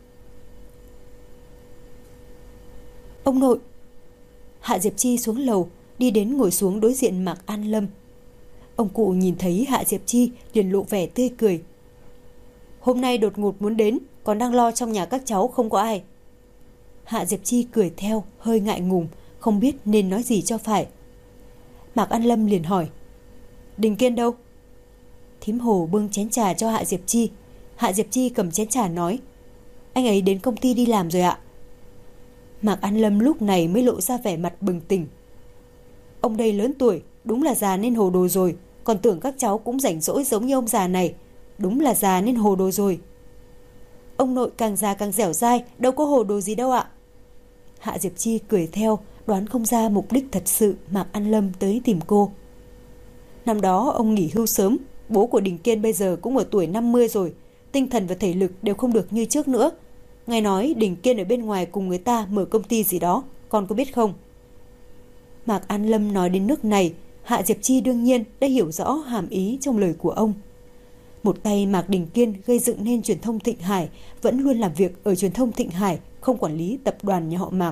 Ông nội. Hạ Diệp Chi xuống lầu, đi đến ngồi xuống đối diện Mạc An Lâm. Ông cụ nhìn thấy Hạ Diệp Chi liền lộ vẻ tươi cười. Hôm nay đột ngột muốn đến, còn đang lo trong nhà các cháu không có ai. Hạ Diệp Chi cười theo, hơi ngại ngùng, không biết nên nói gì cho phải. Mạc An Lâm liền hỏi, Đình Kiên đâu? Thím Hồ bưng chén trà cho Hạ Diệp Chi. Hạ Diệp Chi cầm chén trà nói, anh ấy đến công ty đi làm rồi ạ. Mạc An Lâm lúc này mới lộ ra vẻ mặt bừng tỉnh. Ông đây lớn tuổi, đúng là già nên hồ đồ rồi, còn tưởng các cháu cũng rảnh rỗi giống như ông già này. Đúng là già nên hồ đồ rồi. Ông nội càng già càng dẻo dai, đâu có hồ đồ gì đâu ạ. Hạ Diệp Chi cười theo, đoán không ra mục đích thật sự Mạc An Lâm tới tìm cô. Năm đó ông nghỉ hưu sớm, bố của Đình Kiên bây giờ cũng ở tuổi 50 rồi, tinh thần và thể lực đều không được như trước nữa. Nghe nói Đình Kiên ở bên ngoài cùng người ta mở công ty gì đó, con có biết không? Mạc An Lâm nói đến nước này, Hạ Diệp Chi đương nhiên đã hiểu rõ hàm ý trong lời của ông. Một tay Mạc Đình Kiên gây dựng nên truyền thông Thịnh Hải, vẫn luôn làm việc ở truyền thông Thịnh Hải, không quản lý tập đoàn nhà họ Mạc.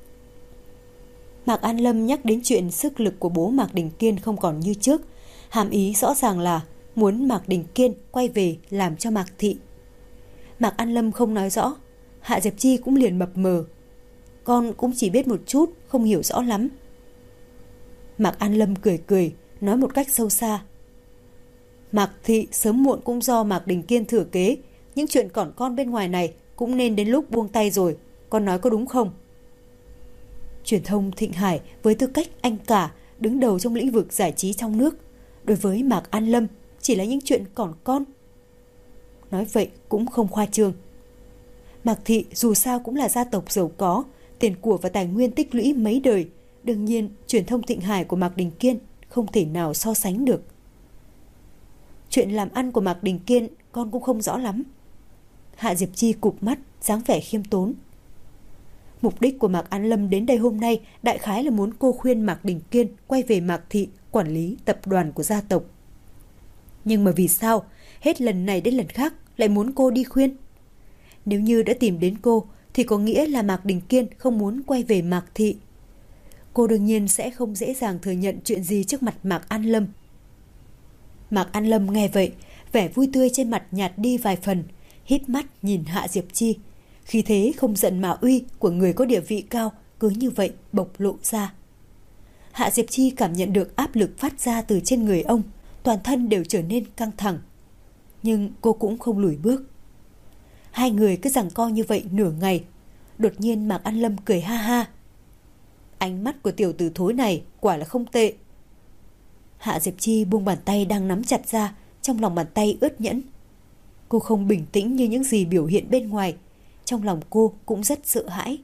Mạc An Lâm nhắc đến chuyện sức lực của bố Mạc Đình Kiên không còn như trước, hàm ý rõ ràng là muốn Mạc Đình Kiên quay về làm cho Mạc Thị. Mạc An Lâm không nói rõ, Hạ Diệp Chi cũng liền mập mờ. Con cũng chỉ biết một chút, không hiểu rõ lắm. Mạc An Lâm cười cười, nói một cách sâu xa. Mạc Thị sớm muộn cũng do Mạc Đình Kiên thừa kế, những chuyện còn con bên ngoài này cũng nên đến lúc buông tay rồi, con nói có đúng không? Truyền thông Thịnh Hải với tư cách anh cả đứng đầu trong lĩnh vực giải trí trong nước, đối với Mạc An Lâm chỉ là những chuyện còn con. Nói vậy cũng không khoa trương. Mạc Thị dù sao cũng là gia tộc giàu có, tiền của và tài nguyên tích lũy mấy đời, đương nhiên truyền thông Thịnh Hải của Mạc Đình Kiên không thể nào so sánh được. Chuyện làm ăn của Mạc Đình Kiên con cũng không rõ lắm. Hạ Diệp Chi cụp mắt, dáng vẻ khiêm tốn. Mục đích của Mạc An Lâm đến đây hôm nay đại khái là muốn cô khuyên Mạc Đình Kiên quay về Mạc Thị quản lý tập đoàn của gia tộc. Nhưng mà vì sao hết lần này đến lần khác lại muốn cô đi khuyên? Nếu như đã tìm đến cô thì có nghĩa là Mạc Đình Kiên không muốn quay về Mạc Thị. Cô đương nhiên sẽ không dễ dàng thừa nhận chuyện gì trước mặt Mạc An Lâm. Mạc An Lâm nghe vậy, vẻ vui tươi trên mặt nhạt đi vài phần, híp mắt nhìn Hạ Diệp Chi. Khí thế không giận mà uy của người có địa vị cao cứ như vậy bộc lộ ra. Hạ Diệp Chi cảm nhận được áp lực phát ra từ trên người ông, toàn thân đều trở nên căng thẳng. Nhưng cô cũng không lùi bước. Hai người cứ giằng co như vậy nửa ngày. Đột nhiên Mạc An Lâm cười ha ha. Ánh mắt của tiểu tử thối này quả là không tệ. Hạ Diệp Chi buông bàn tay đang nắm chặt ra, trong lòng bàn tay ướt nhẫn. Cô không bình tĩnh như những gì biểu hiện bên ngoài, trong lòng cô cũng rất sợ hãi.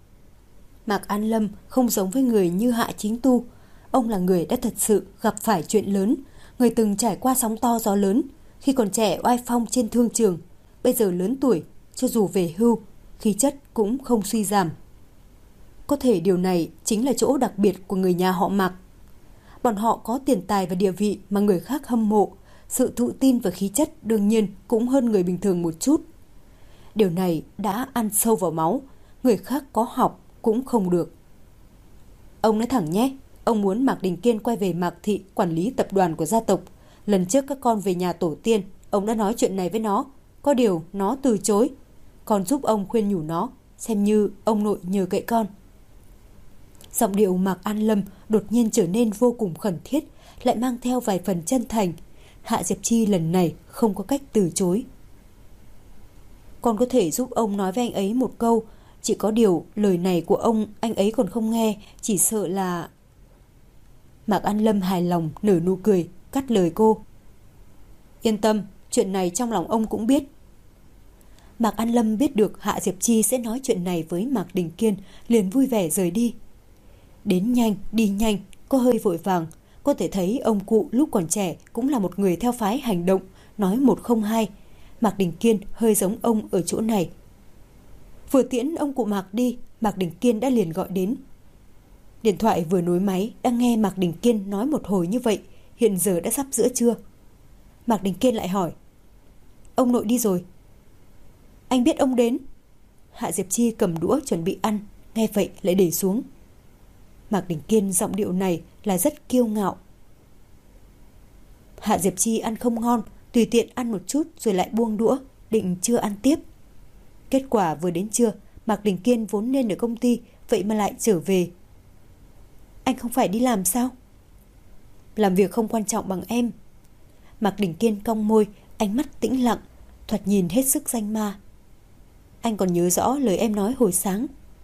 Mạc An Lâm không giống với người như Hạ Chính Tu. Ông là người đã thật sự gặp phải chuyện lớn, người từng trải qua sóng to gió lớn. Khi còn trẻ oai phong trên thương trường, bây giờ lớn tuổi, cho dù về hưu, khí chất cũng không suy giảm. Có thể điều này chính là chỗ đặc biệt của người nhà họ Mạc. Bọn họ có tiền tài và địa vị mà người khác hâm mộ, sự tự tin và khí chất đương nhiên cũng hơn người bình thường một chút. Điều này đã ăn sâu vào máu, người khác có học cũng không được. Ông nói thẳng nhé, ông muốn Mạc Đình Kiên quay về Mạc Thị quản lý tập đoàn của gia tộc. Lần trước các con về nhà tổ tiên, ông đã nói chuyện này với nó, có điều nó từ chối. Con giúp ông khuyên nhủ nó, xem như ông nội nhờ cậy con. Giọng điệu Mạc An Lâm đột nhiên trở nên vô cùng khẩn thiết, lại mang theo vài phần chân thành. Hạ Diệp Chi lần này không có cách từ chối. Con có thể giúp ông nói với anh ấy một câu, chỉ có điều lời này của ông anh ấy còn không nghe, chỉ sợ là... Mạc An Lâm hài lòng nở nụ cười, cắt lời cô. Yên tâm, chuyện này trong lòng ông cũng biết. Mạc An Lâm biết được Hạ Diệp Chi sẽ nói chuyện này với Mạc Đình Kiên, liền vui vẻ rời đi. Đến nhanh, đi nhanh, có hơi vội vàng, Có thể thấy ông cụ lúc còn trẻ cũng là một người theo phái hành động, nói một không hai. Mạc Đình Kiên hơi giống ông ở chỗ này. Vừa tiễn ông cụ Mạc đi, Mạc Đình Kiên đã liền gọi đến. Điện thoại vừa nối máy, đang nghe Mạc Đình Kiên nói một hồi như vậy, hiện giờ đã sắp giữa trưa. Mạc Đình Kiên lại hỏi, ông nội đi rồi? Anh biết ông đến. Hạ Diệp Chi cầm đũa chuẩn bị ăn, nghe vậy lại để xuống. Mạc Đình Kiên giọng điệu này là rất kiêu ngạo. Hạ Diệp Chi ăn không ngon, tùy tiện ăn một chút rồi lại buông đũa, định chưa ăn tiếp. Kết quả vừa đến trưa, Mạc Đình Kiên vốn nên ở công ty, vậy mà lại trở về. Anh không phải đi làm sao? Làm việc không quan trọng bằng em. Mạc Đình Kiên cong môi, ánh mắt tĩnh lặng, thoạt nhìn hết sức danh ma. Anh còn nhớ rõ lời em nói hồi sáng.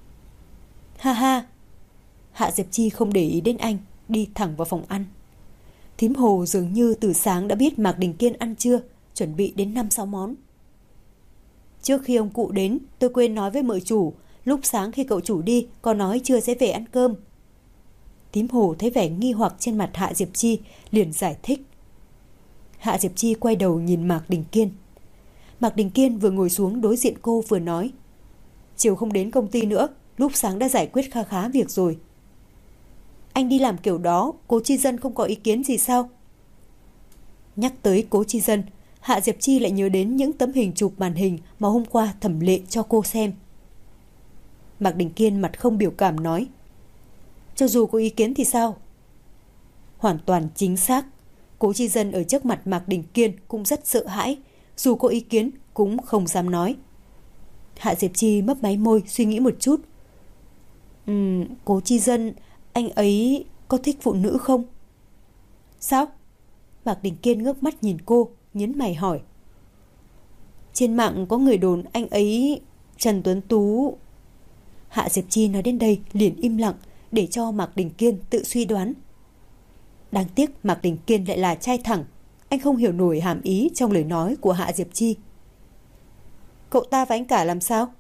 Ha ha. Hạ Diệp Chi không để ý đến anh, đi thẳng vào phòng ăn. Thím Hồ dường như từ sáng đã biết Mạc Đình Kiên ăn trưa, chuẩn bị đến 5-6 món. Trước khi ông cụ đến, tôi quên nói với mợ chủ, lúc sáng khi cậu chủ đi, có nói trưa sẽ về ăn cơm. Thím Hồ thấy vẻ nghi hoặc trên mặt Hạ Diệp Chi, liền giải thích. Hạ Diệp Chi quay đầu nhìn Mạc Đình Kiên. Mạc Đình Kiên vừa ngồi xuống đối diện cô vừa nói, chiều không đến công ty nữa, lúc sáng đã giải quyết kha khá việc rồi. Anh đi làm kiểu đó, cố Chi Dân không có ý kiến gì sao? Nhắc tới cố Chi Dân, Hạ Diệp Chi lại nhớ đến những tấm hình chụp màn hình mà hôm qua Thẩm Lệ cho cô xem. Mạc Đình Kiên mặt không biểu cảm nói, cho dù có ý kiến thì sao? Hoàn toàn chính xác. Cố Chi Dân ở trước mặt Mạc Đình Kiên cũng rất sợ hãi, dù có ý kiến cũng không dám nói. Hạ Diệp Chi mấp máy môi suy nghĩ một chút. Cố Chi Dân, anh ấy có thích phụ nữ không? Sao? Mạc Đình Kiên ngước mắt nhìn cô, nhấn mày hỏi. Trên mạng có người đồn anh ấy... Trần Tuấn Tú... Hạ Diệp Chi nói đến đây liền im lặng, để cho Mạc Đình Kiên tự suy đoán. Đáng tiếc Mạc Đình Kiên lại là trai thẳng, anh không hiểu nổi hàm ý trong lời nói của Hạ Diệp Chi. Cậu ta và anh cả làm sao?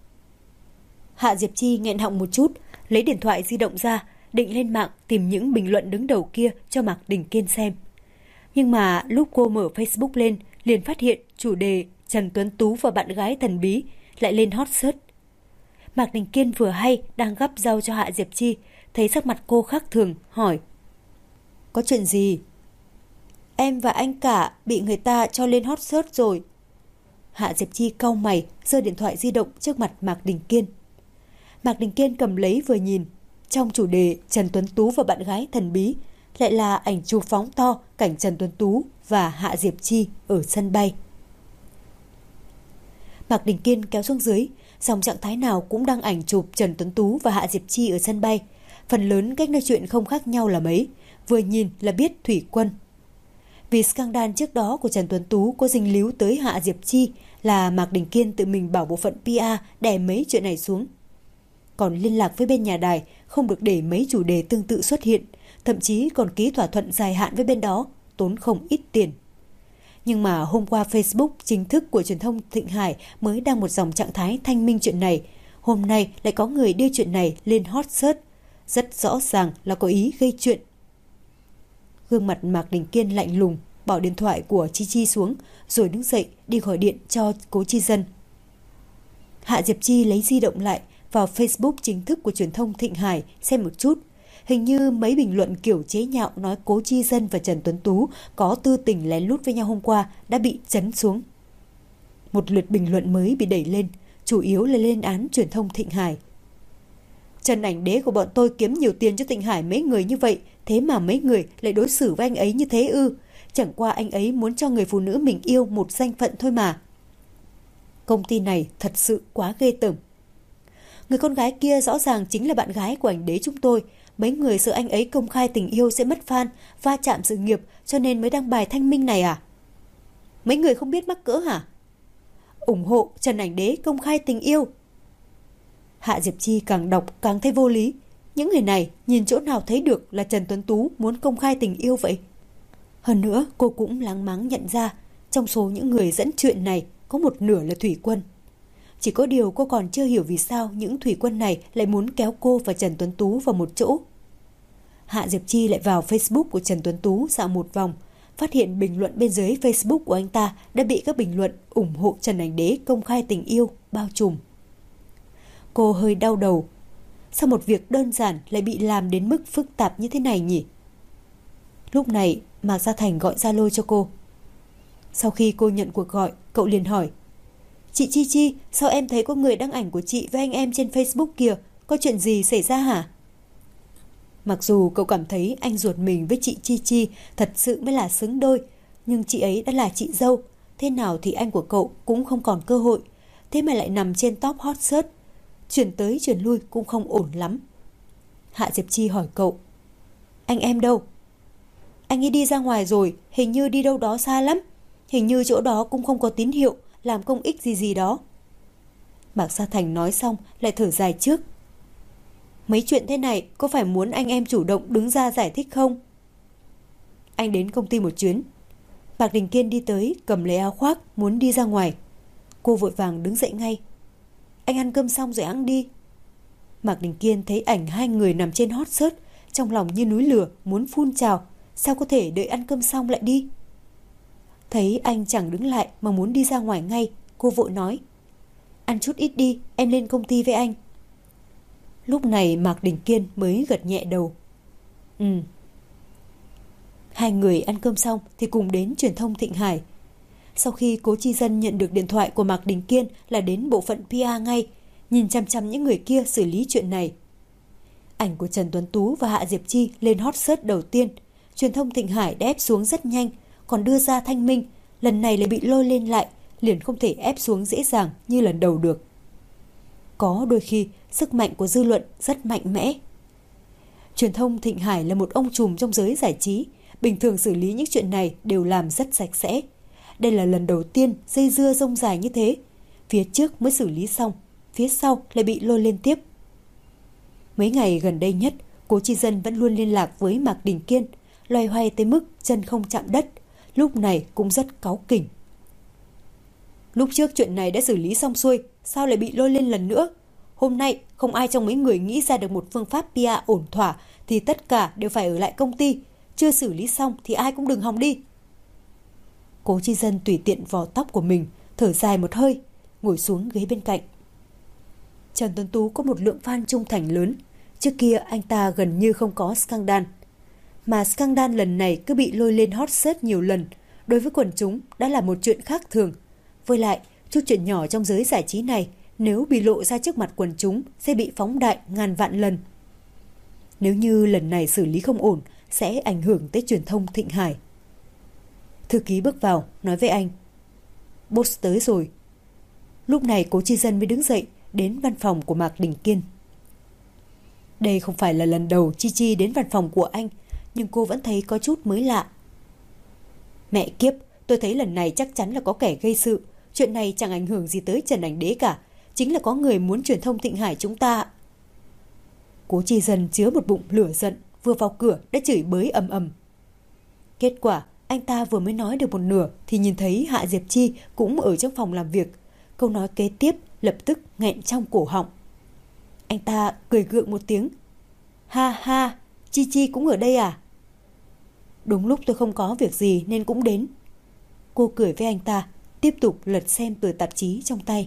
Hạ Diệp Chi nghẹn họng một chút, lấy điện thoại di động ra, định lên mạng tìm những bình luận đứng đầu kia cho Mạc Đình Kiên xem. Nhưng mà lúc cô mở Facebook lên, liền phát hiện chủ đề Trần Tuấn Tú và bạn gái thần bí lại lên hot search. Mạc Đình Kiên vừa hay đang gắp rau cho Hạ Diệp Chi, thấy sắc mặt cô khác thường, hỏi. Có chuyện gì? Em và anh cả bị người ta cho lên hot search rồi. Hạ Diệp Chi cau mày, giơ điện thoại di động trước mặt Mạc Đình Kiên. Mạc Đình Kiên cầm lấy vừa nhìn, trong chủ đề Trần Tuấn Tú và bạn gái thần bí lại là ảnh chụp phóng to cảnh Trần Tuấn Tú và Hạ Diệp Chi ở sân bay. Mạc Đình Kiên kéo xuống dưới, dòng trạng thái nào cũng đăng ảnh chụp Trần Tuấn Tú và Hạ Diệp Chi ở sân bay. Phần lớn cách nói chuyện không khác nhau là mấy, vừa nhìn là biết thủy quân. Vì scandal trước đó của Trần Tuấn Tú có dính líu tới Hạ Diệp Chi là Mạc Đình Kiên tự mình bảo bộ phận PR đè mấy chuyện này xuống. Còn liên lạc với bên nhà đài không được để mấy chủ đề tương tự xuất hiện, thậm chí còn ký thỏa thuận dài hạn với bên đó, tốn không ít tiền. Nhưng mà hôm qua Facebook chính thức của truyền thông Thịnh Hải mới đăng một dòng trạng thái thanh minh chuyện này, hôm nay lại có người đưa chuyện này lên hot search, rất rõ ràng là có ý gây chuyện. Gương mặt Mạc Đình Kiên lạnh lùng, bỏ điện thoại của Chi Chi xuống, rồi đứng dậy đi gọi điện cho Cố Chi Dân. Hạ Diệp Chi lấy di động lại, vào Facebook chính thức của truyền thông Thịnh Hải xem một chút. Hình như mấy bình luận kiểu chế nhạo nói Cố Chi Dân và Trần Tuấn Tú có tư tình lén lút với nhau hôm qua đã bị trấn xuống. Một lượt bình luận mới bị đẩy lên, chủ yếu là lên án truyền thông Thịnh Hải. Trần ảnh đế của bọn tôi kiếm nhiều tiền cho Thịnh Hải mấy người như vậy, thế mà mấy người lại đối xử với anh ấy như thế ư? Chẳng qua anh ấy muốn cho người phụ nữ mình yêu một danh phận thôi mà. Công ty này thật sự quá ghê tởm. Người con gái kia rõ ràng chính là bạn gái của ảnh đế chúng tôi. Mấy người sợ anh ấy công khai tình yêu sẽ mất fan, va chạm sự nghiệp, cho nên mới đăng bài thanh minh này à? Mấy người không biết mắc cỡ hả? Ủng hộ Trần ảnh đế công khai tình yêu. Hạ Diệp Chi càng đọc càng thấy vô lý. Những người này nhìn chỗ nào thấy được là Trần Tuấn Tú muốn công khai tình yêu vậy? Hơn nữa cô cũng láng máng nhận ra, trong số những người dẫn chuyện này có một nửa là thủy quân. Chỉ có điều cô còn chưa hiểu vì sao những thủy quân này lại muốn kéo cô và Trần Tuấn Tú vào một chỗ. Hạ Diệp Chi lại vào Facebook của Trần Tuấn Tú dạo một vòng, phát hiện bình luận bên dưới Facebook của anh ta đã bị các bình luận ủng hộ Trần Ảnh Đế công khai tình yêu bao trùm. Cô hơi đau đầu. Sao một việc đơn giản lại bị làm đến mức phức tạp như thế này nhỉ? Lúc này Mạc Gia Thành gọi Zalo cho cô. Sau khi cô nhận cuộc gọi, cậu liền hỏi: Chị Chi Chi, sao em thấy có người đăng ảnh của chị với anh em trên Facebook kìa? Có chuyện gì xảy ra hả? Mặc dù cậu cảm thấy anh ruột mình với chị Chi Chi thật sự mới là xứng đôi, nhưng chị ấy đã là chị dâu, thế nào thì anh của cậu cũng không còn cơ hội. Thế mà lại nằm trên top hot search, chuyển tới chuyển lui cũng không ổn lắm. Hạ Diệp Chi hỏi cậu: Anh em đâu? Anh ấy đi ra ngoài rồi, hình như đi đâu đó xa lắm. Hình như chỗ đó cũng không có tín hiệu, làm công ích gì gì đó. Mạc Gia Thành nói xong lại thở dài trước. Mấy chuyện thế này có phải muốn anh em chủ động đứng ra giải thích không? Anh đến công ty một chuyến. Mạc Đình Kiên đi tới, cầm lấy áo khoác, muốn đi ra ngoài. Cô vội vàng đứng dậy ngay. Anh ăn cơm xong rồi ăn đi. Mạc Đình Kiên thấy ảnh hai người nằm trên hot search, trong lòng như núi lửa muốn phun trào. Sao có thể đợi ăn cơm xong lại đi? Thấy anh chẳng đứng lại mà muốn đi ra ngoài ngay, cô vội nói: Ăn chút ít đi, em lên công ty với anh. Lúc này Mạc Đình Kiên mới gật nhẹ đầu. Hai người ăn cơm xong thì cùng đến truyền thông Thịnh Hải. Sau khi Cố Chi Dân nhận được điện thoại của Mạc Đình Kiên là đến bộ phận PR ngay, nhìn chằm chằm những người kia xử lý chuyện này. Ảnh của Trần Tuấn Tú và Hạ Diệp Chi lên hot search đầu tiên, truyền thông Thịnh Hải đã ép xuống rất nhanh, còn đưa ra Thanh Minh, lần này lại bị lôi lên lại, liền không thể ép xuống dễ dàng như lần đầu được. Có đôi khi, sức mạnh của dư luận rất mạnh mẽ. Truyền thông Thịnh Hải là một ông trùm trong giới giải trí, bình thường xử lý những chuyện này đều làm rất sạch sẽ. Đây là lần đầu tiên dây dưa rông dài như thế. Phía trước mới xử lý xong, phía sau lại bị lôi lên tiếp. Mấy ngày gần đây nhất, Cố Chi Dân vẫn luôn liên lạc với Mạc Đình Kiên, loay hoay tới mức chân không chạm đất, lúc này cũng rất cáu kỉnh. Lúc trước chuyện này đã xử lý xong xuôi, sao lại bị lôi lên lần nữa? Hôm nay không ai trong mấy người nghĩ ra được một phương pháp PR ổn thỏa thì tất cả đều phải ở lại công ty. Chưa xử lý xong thì ai cũng đừng hòng đi. Cố Chi Dân tùy tiện vò tóc của mình, thở dài một hơi, ngồi xuống ghế bên cạnh. Trần Tuấn Tú có một lượng fan trung thành lớn. Trước kia anh ta gần như không có scandal. Mà scandal lần này cứ bị lôi lên hot search nhiều lần, đối với quần chúng đã là một chuyện khác thường. Với lại, chút chuyện nhỏ trong giới giải trí này nếu bị lộ ra trước mặt quần chúng sẽ bị phóng đại ngàn vạn lần. Nếu như lần này xử lý không ổn sẽ ảnh hưởng tới truyền thông Thịnh Hải. Thư ký bước vào nói với anh: Boss tới rồi. Lúc này Cố Chi Dân mới đứng dậy đến văn phòng của Mạc Đình Kiên. Đây không phải là lần đầu Chi Chi đến văn phòng của anh, nhưng cô vẫn thấy có chút mới lạ. Mẹ kiếp, tôi thấy lần này chắc chắn là có kẻ gây sự. Chuyện này chẳng ảnh hưởng gì tới Trần Ảnh Đế cả. Chính là có người muốn truyền thông Thịnh Hải chúng ta. Cố Chi Dân chứa một bụng lửa giận, vừa vào cửa đã chửi bới ầm ầm. Kết quả anh ta vừa mới nói được một nửa thì nhìn thấy Hạ Diệp Chi cũng ở trong phòng làm việc. Câu nói kế tiếp lập tức nghẹn trong cổ họng. Anh ta cười gượng một tiếng. Ha ha, Chi Chi cũng ở đây à? Đúng lúc tôi không có việc gì nên cũng đến. Cô cười với anh ta, tiếp tục lật xem tờ tạp chí trong tay.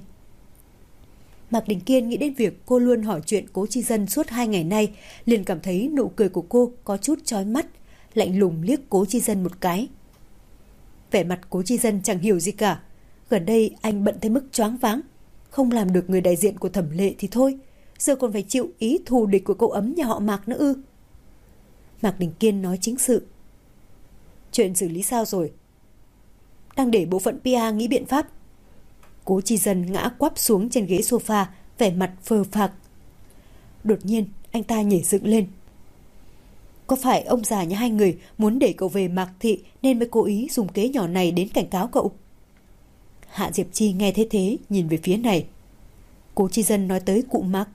Mạc Đình Kiên nghĩ đến việc cô luôn hỏi chuyện Cố Chi Dân suốt 2 ngày nay, liền cảm thấy nụ cười của cô có chút chói mắt, lạnh lùng liếc Cố Chi Dân một cái. Vẻ mặt Cố Chi Dân chẳng hiểu gì cả. Gần đây anh bận tới mức choáng váng, không làm được người đại diện của Thẩm Lệ thì thôi, giờ còn phải chịu ý thù địch của cậu ấm nhà họ Mạc nữa ư? Mạc Đình Kiên nói chính sự. Chuyện xử lý sao rồi? Đang để bộ phận PR nghĩ biện pháp. Cố Chi Dân ngã quắp xuống trên ghế sofa, vẻ mặt phờ phạc. Đột nhiên anh ta nhảy dựng lên. Có phải ông già nhà hai người muốn để cậu về Mạc Thị nên mới cố ý dùng kế nhỏ này đến cảnh cáo cậu? Hạ Diệp Chi nghe thế nhìn về phía này. Cố Chi Dân nói tới cụ Mạc.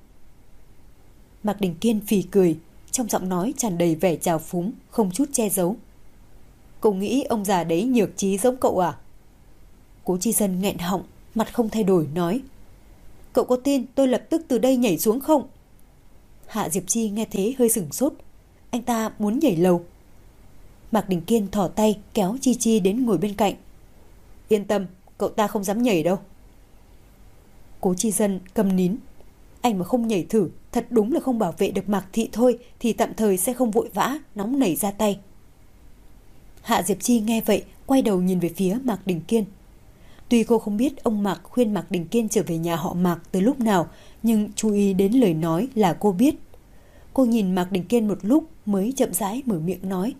Mạc Đình Kiên phì cười, trong giọng nói tràn đầy vẻ trào phúng, không chút che giấu. Cậu nghĩ ông già đấy nhược trí giống cậu à? Cố Chi Dân nghẹn họng, mặt không thay đổi nói. Cậu có tin tôi lập tức từ đây nhảy xuống không? Hạ Diệp Chi nghe thế hơi sửng sốt. anh ta muốn nhảy lầu. Mạc Đình Kiên thò tay kéo Chi Chi đến ngồi bên cạnh. Yên tâm, cậu ta không dám nhảy đâu. Cố Chi Dân câm nín. Anh mà không nhảy thử, thật đúng là không bảo vệ được Mạc Thị thôi, thì tạm thời sẽ không vội vã nóng nảy ra tay. Hạ Diệp Chi nghe vậy, quay đầu nhìn về phía Mạc Đình Kiên. Tuy cô không biết ông Mạc khuyên Mạc Đình Kiên trở về nhà họ Mạc từ lúc nào, nhưng chú ý đến lời nói là cô biết. Cô nhìn Mạc Đình Kiên một lúc mới chậm rãi mở miệng nói.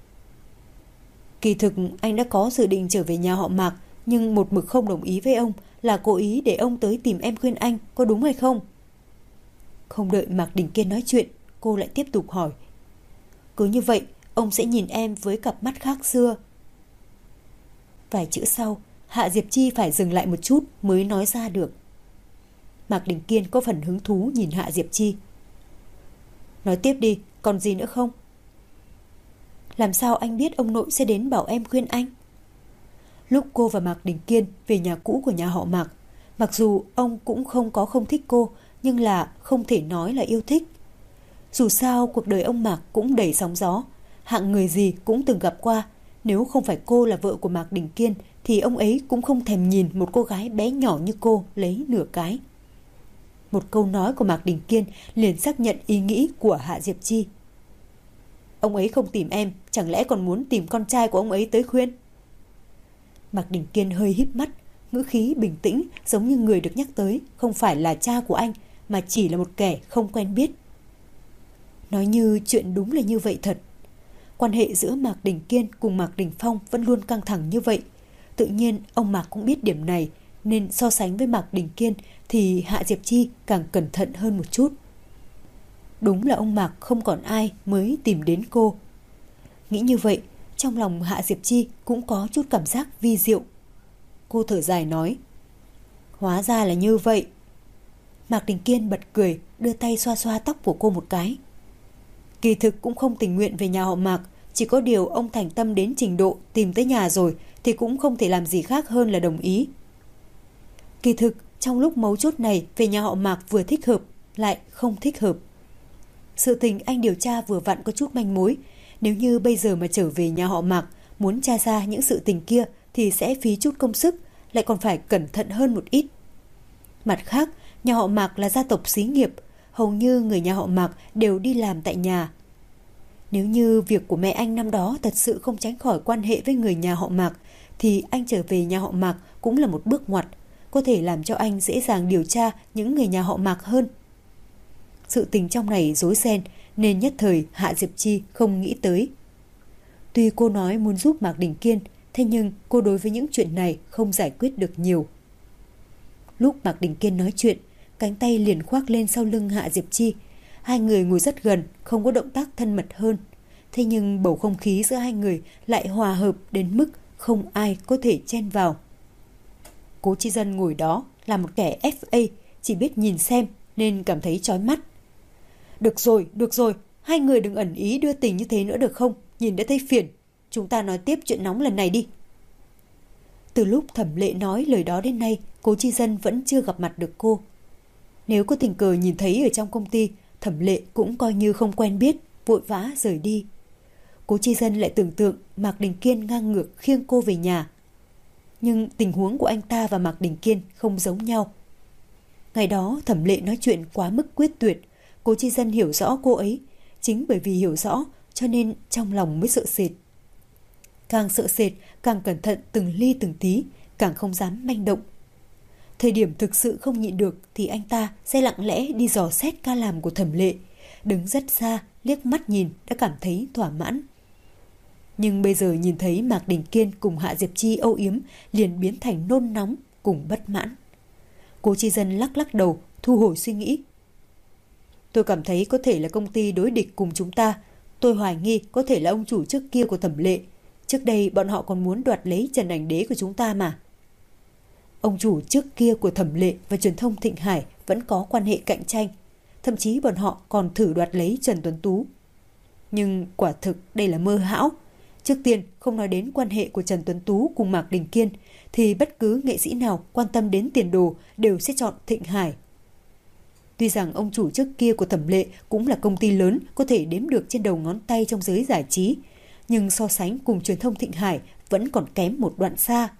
Kỳ thực anh đã có dự định trở về nhà họ Mạc, nhưng một mực không đồng ý với ông, là cố ý để ông tới tìm em khuyên anh, có đúng hay không? Không đợi Mạc Đình Kiên nói chuyện, cô lại tiếp tục hỏi. Cứ như vậy, ông sẽ nhìn em với cặp mắt khác xưa. Vài chữ sau, Hạ Diệp Chi phải dừng lại một chút mới nói ra được. Mạc Đình Kiên có phần hứng thú nhìn Hạ Diệp Chi. Nói tiếp đi, còn gì nữa không? Làm sao anh biết ông nội sẽ đến bảo em khuyên anh? Lúc cô và Mạc Đình Kiên về nhà cũ của nhà họ Mạc, mặc dù ông cũng không thích cô, nhưng là không thể nói là yêu thích. Dù sao cuộc đời ông Mạc cũng đầy sóng gió, hạng người gì cũng từng gặp qua. Nếu không phải cô là vợ của Mạc Đình Kiên thì ông ấy cũng không thèm nhìn một cô gái bé nhỏ như cô lấy nửa cái. Một câu nói của Mạc Đình Kiên liền xác nhận ý nghĩ của Hạ Diệp Chi. Ông ấy không tìm em, chẳng lẽ còn muốn tìm con trai của ông ấy tới khuyên? Mạc Đình Kiên hơi híp mắt, ngữ khí bình tĩnh, giống như người được nhắc tới không phải là cha của anh, mà chỉ là một kẻ không quen biết. Nói như chuyện đúng là như vậy thật. Quan hệ giữa Mạc Đình Kiên cùng Mạc Đình Phong vẫn luôn căng thẳng như vậy. Tự nhiên ông Mạc cũng biết điểm này, nên so sánh với Mạc Đình Kiên thì Hạ Diệp Chi càng cẩn thận hơn một chút. Đúng là ông Mạc không còn ai mới tìm đến cô. Nghĩ như vậy, trong lòng Hạ Diệp Chi cũng có chút cảm giác vi diệu. Cô thở dài nói. Hóa ra là như vậy. Mạc Đình Kiên bật cười, đưa tay xoa xoa tóc của cô một cái. Kỳ thực cũng không tình nguyện về nhà họ Mạc, chỉ có điều ông thành tâm đến trình độ tìm tới nhà rồi thì cũng không thể làm gì khác hơn là đồng ý. Kỳ thực trong lúc mấu chốt này về nhà họ Mạc vừa thích hợp lại không thích hợp. Sự tình anh điều tra vừa vặn có chút manh mối. Nếu như bây giờ mà trở về nhà họ Mạc muốn tra ra những sự tình kia thì sẽ phí chút công sức, lại còn phải cẩn thận hơn một ít. Mặt khác, nhà họ Mạc là gia tộc xí nghiệp, hầu như người nhà họ Mạc đều đi làm tại nhà. Nếu như việc của mẹ anh năm đó thật sự không tránh khỏi quan hệ với người nhà họ Mạc, thì anh trở về nhà họ Mạc cũng là một bước ngoặt, có thể làm cho anh dễ dàng điều tra những người nhà họ Mạc hơn. Sự tình trong này rối ren nên nhất thời Hạ Diệp Chi không nghĩ tới. Tuy cô nói muốn giúp Mạc Đình Kiên, thế nhưng cô đối với những chuyện này không giải quyết được nhiều. Lúc Mạc Đình Kiên nói chuyện, cánh tay liền khoác lên sau lưng Hạ Diệp Chi. Hai người ngồi rất gần, không có động tác thân mật hơn. Thế nhưng bầu không khí giữa hai người lại hòa hợp đến mức không ai có thể chen vào. Cố Chi Dân ngồi đó là một kẻ FA, chỉ biết nhìn xem nên cảm thấy chói mắt. Được rồi, hai người đừng ẩn ý đưa tình như thế nữa được không? Nhìn đã thấy phiền. Chúng ta nói tiếp chuyện nóng lần này đi. Từ lúc Thẩm Lệ nói lời đó đến nay, Cố Chi Dân vẫn chưa gặp mặt được cô. Nếu có tình cờ nhìn thấy ở trong công ty, Thẩm Lệ cũng coi như không quen biết, vội vã rời đi. Cố Chi Dân lại tưởng tượng Mạc Đình Kiên ngang ngược khiêng cô về nhà. Nhưng tình huống của anh ta và Mạc Đình Kiên không giống nhau. Ngày đó Thẩm Lệ nói chuyện quá mức quyết tuyệt, Cố Chi Dân hiểu rõ cô ấy. Chính bởi vì hiểu rõ cho nên trong lòng mới sợ sệt. Càng sợ sệt, càng cẩn thận từng ly từng tí, càng không dám manh động. Thời điểm thực sự không nhịn được thì anh ta sẽ lặng lẽ đi dò xét ca làm của Thẩm Lệ. Đứng rất xa, liếc mắt nhìn đã cảm thấy thỏa mãn. Nhưng bây giờ nhìn thấy Mạc Đình Kiên cùng Hạ Diệp Chi âu yếm liền biến thành nôn nóng cùng bất mãn. Cố Chi Dân lắc đầu, thu hồi suy nghĩ. Tôi cảm thấy có thể là công ty đối địch cùng chúng ta. Tôi hoài nghi có thể là ông chủ trước kia của Thẩm Lệ. Trước đây bọn họ còn muốn đoạt lấy Trần Ảnh Đế của chúng ta mà. Ông chủ trước kia của Thẩm Lệ và truyền thông Thịnh Hải vẫn có quan hệ cạnh tranh. Thậm chí bọn họ còn thử đoạt lấy Trần Tuấn Tú. Nhưng quả thực đây là mơ hão. Trước tiên không nói đến quan hệ của Trần Tuấn Tú cùng Mạc Đình Kiên, thì bất cứ nghệ sĩ nào quan tâm đến tiền đồ đều sẽ chọn Thịnh Hải. Tuy rằng ông chủ trước kia của Thẩm Lệ cũng là công ty lớn có thể đếm được trên đầu ngón tay trong giới giải trí, nhưng so sánh cùng truyền thông Thịnh Hải vẫn còn kém một đoạn xa.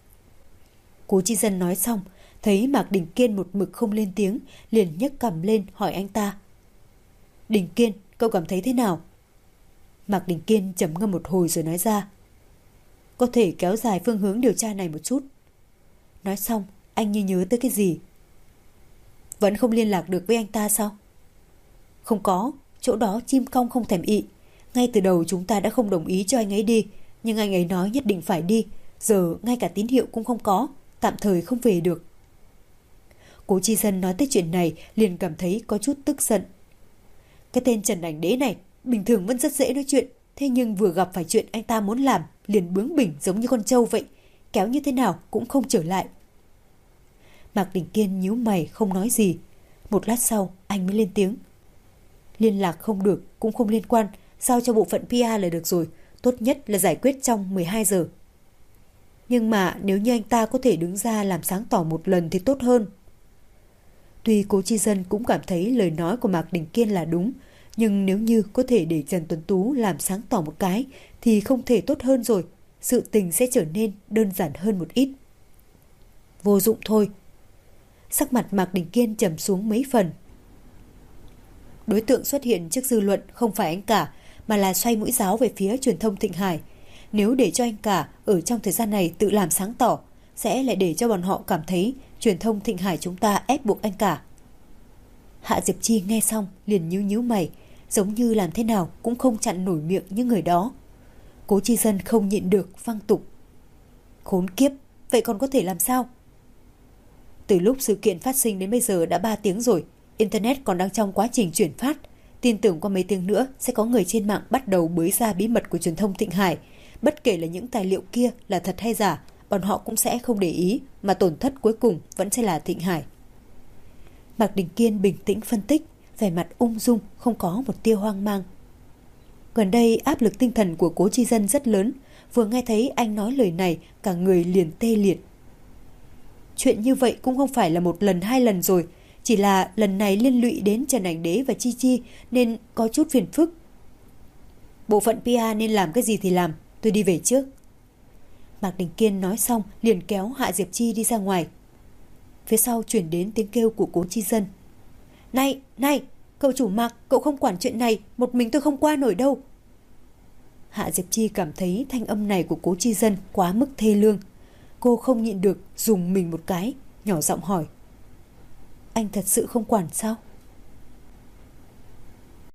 Cố Chi Dân nói xong, thấy Mạc Đình Kiên một mực không lên tiếng, liền nhấc cằm lên hỏi anh ta. Đình Kiên, cậu cảm thấy thế nào? Mạc Đình Kiên trầm ngâm một hồi rồi nói ra. Có thể kéo dài phương hướng điều tra này một chút. Nói xong, anh như nhớ tới cái gì. Vẫn không liên lạc được với anh ta sao? Không có, chỗ đó chim cong không thèm ị. Ngay từ đầu chúng ta đã không đồng ý cho anh ấy đi, nhưng anh ấy nói nhất định phải đi. Giờ ngay cả tín hiệu cũng không có, tạm thời không về được. Cố Chi Dân nói tới chuyện này liền cảm thấy có chút tức giận. Cái tên Trần Ảnh Đế này bình thường vẫn rất dễ nói chuyện, thế nhưng vừa gặp phải chuyện anh ta muốn làm liền bướng bỉnh giống như con trâu vậy, kéo như thế nào cũng không trở lại. Mạc Đình Kiên nhíu mày không nói gì. Một lát sau anh mới lên tiếng. Liên lạc không được cũng không liên quan, giao cho bộ phận PR là được rồi, tốt nhất là giải quyết trong 12 giờ. Nhưng mà nếu như anh ta có thể đứng ra làm sáng tỏ một lần thì tốt hơn. Tuy Cố Chi Dân cũng cảm thấy lời nói của Mạc Đình Kiên là đúng, nhưng nếu như có thể để Trần Tuấn Tú làm sáng tỏ một cái thì không thể tốt hơn rồi, sự tình sẽ trở nên đơn giản hơn một ít. Vô dụng thôi. Sắc mặt Mạc Đình Kiên trầm xuống mấy phần. Đối tượng xuất hiện trước dư luận không phải anh cả, mà là xoay mũi giáo về phía truyền thông Thịnh Hải. Nếu để cho anh cả ở trong thời gian này tự làm sáng tỏ, sẽ lại để cho bọn họ cảm thấy truyền thông Thịnh Hải chúng ta ép buộc anh cả. Hạ Diệp Chi nghe xong liền nhíu mày, giống như làm thế nào cũng không chặn nổi miệng những người đó. Cố Chi Dân không nhịn được văng tục. Khốn kiếp, vậy còn có thể làm sao? Từ lúc sự kiện phát sinh đến bây giờ đã 3 tiếng rồi, Internet còn đang trong quá trình chuyển phát. Tin tưởng qua mấy tiếng nữa sẽ có người trên mạng bắt đầu bới ra bí mật của truyền thông Thịnh Hải. Bất kể là những tài liệu kia là thật hay giả, bọn họ cũng sẽ không để ý, mà tổn thất cuối cùng vẫn sẽ là Thịnh Hải. Mạc Đình Kiên bình tĩnh phân tích, vẻ mặt ung dung, không có một tia hoang mang. Gần đây áp lực tinh thần của Cố Chi Dân rất lớn, vừa nghe thấy anh nói lời này, cả người liền tê liệt. Chuyện như vậy cũng không phải là một lần hai lần rồi, chỉ là lần này liên lụy đến Trần Ảnh Đế và Chi Chi nên có chút phiền phức. Bộ phận PR nên làm cái gì thì làm, tôi đi về trước. Mạc Đình Kiên nói xong liền kéo Hạ Diệp Chi đi ra ngoài. Phía sau chuyển đến tiếng kêu của Cố Chi Dân. Này, cậu chủ Mạc, cậu không quản chuyện này, một mình tôi không qua nổi đâu. Hạ Diệp Chi cảm thấy thanh âm này của Cố Chi Dân quá mức thê lương. Cô không nhịn được dùng mình một cái, nhỏ giọng hỏi. Anh thật sự không quản sao?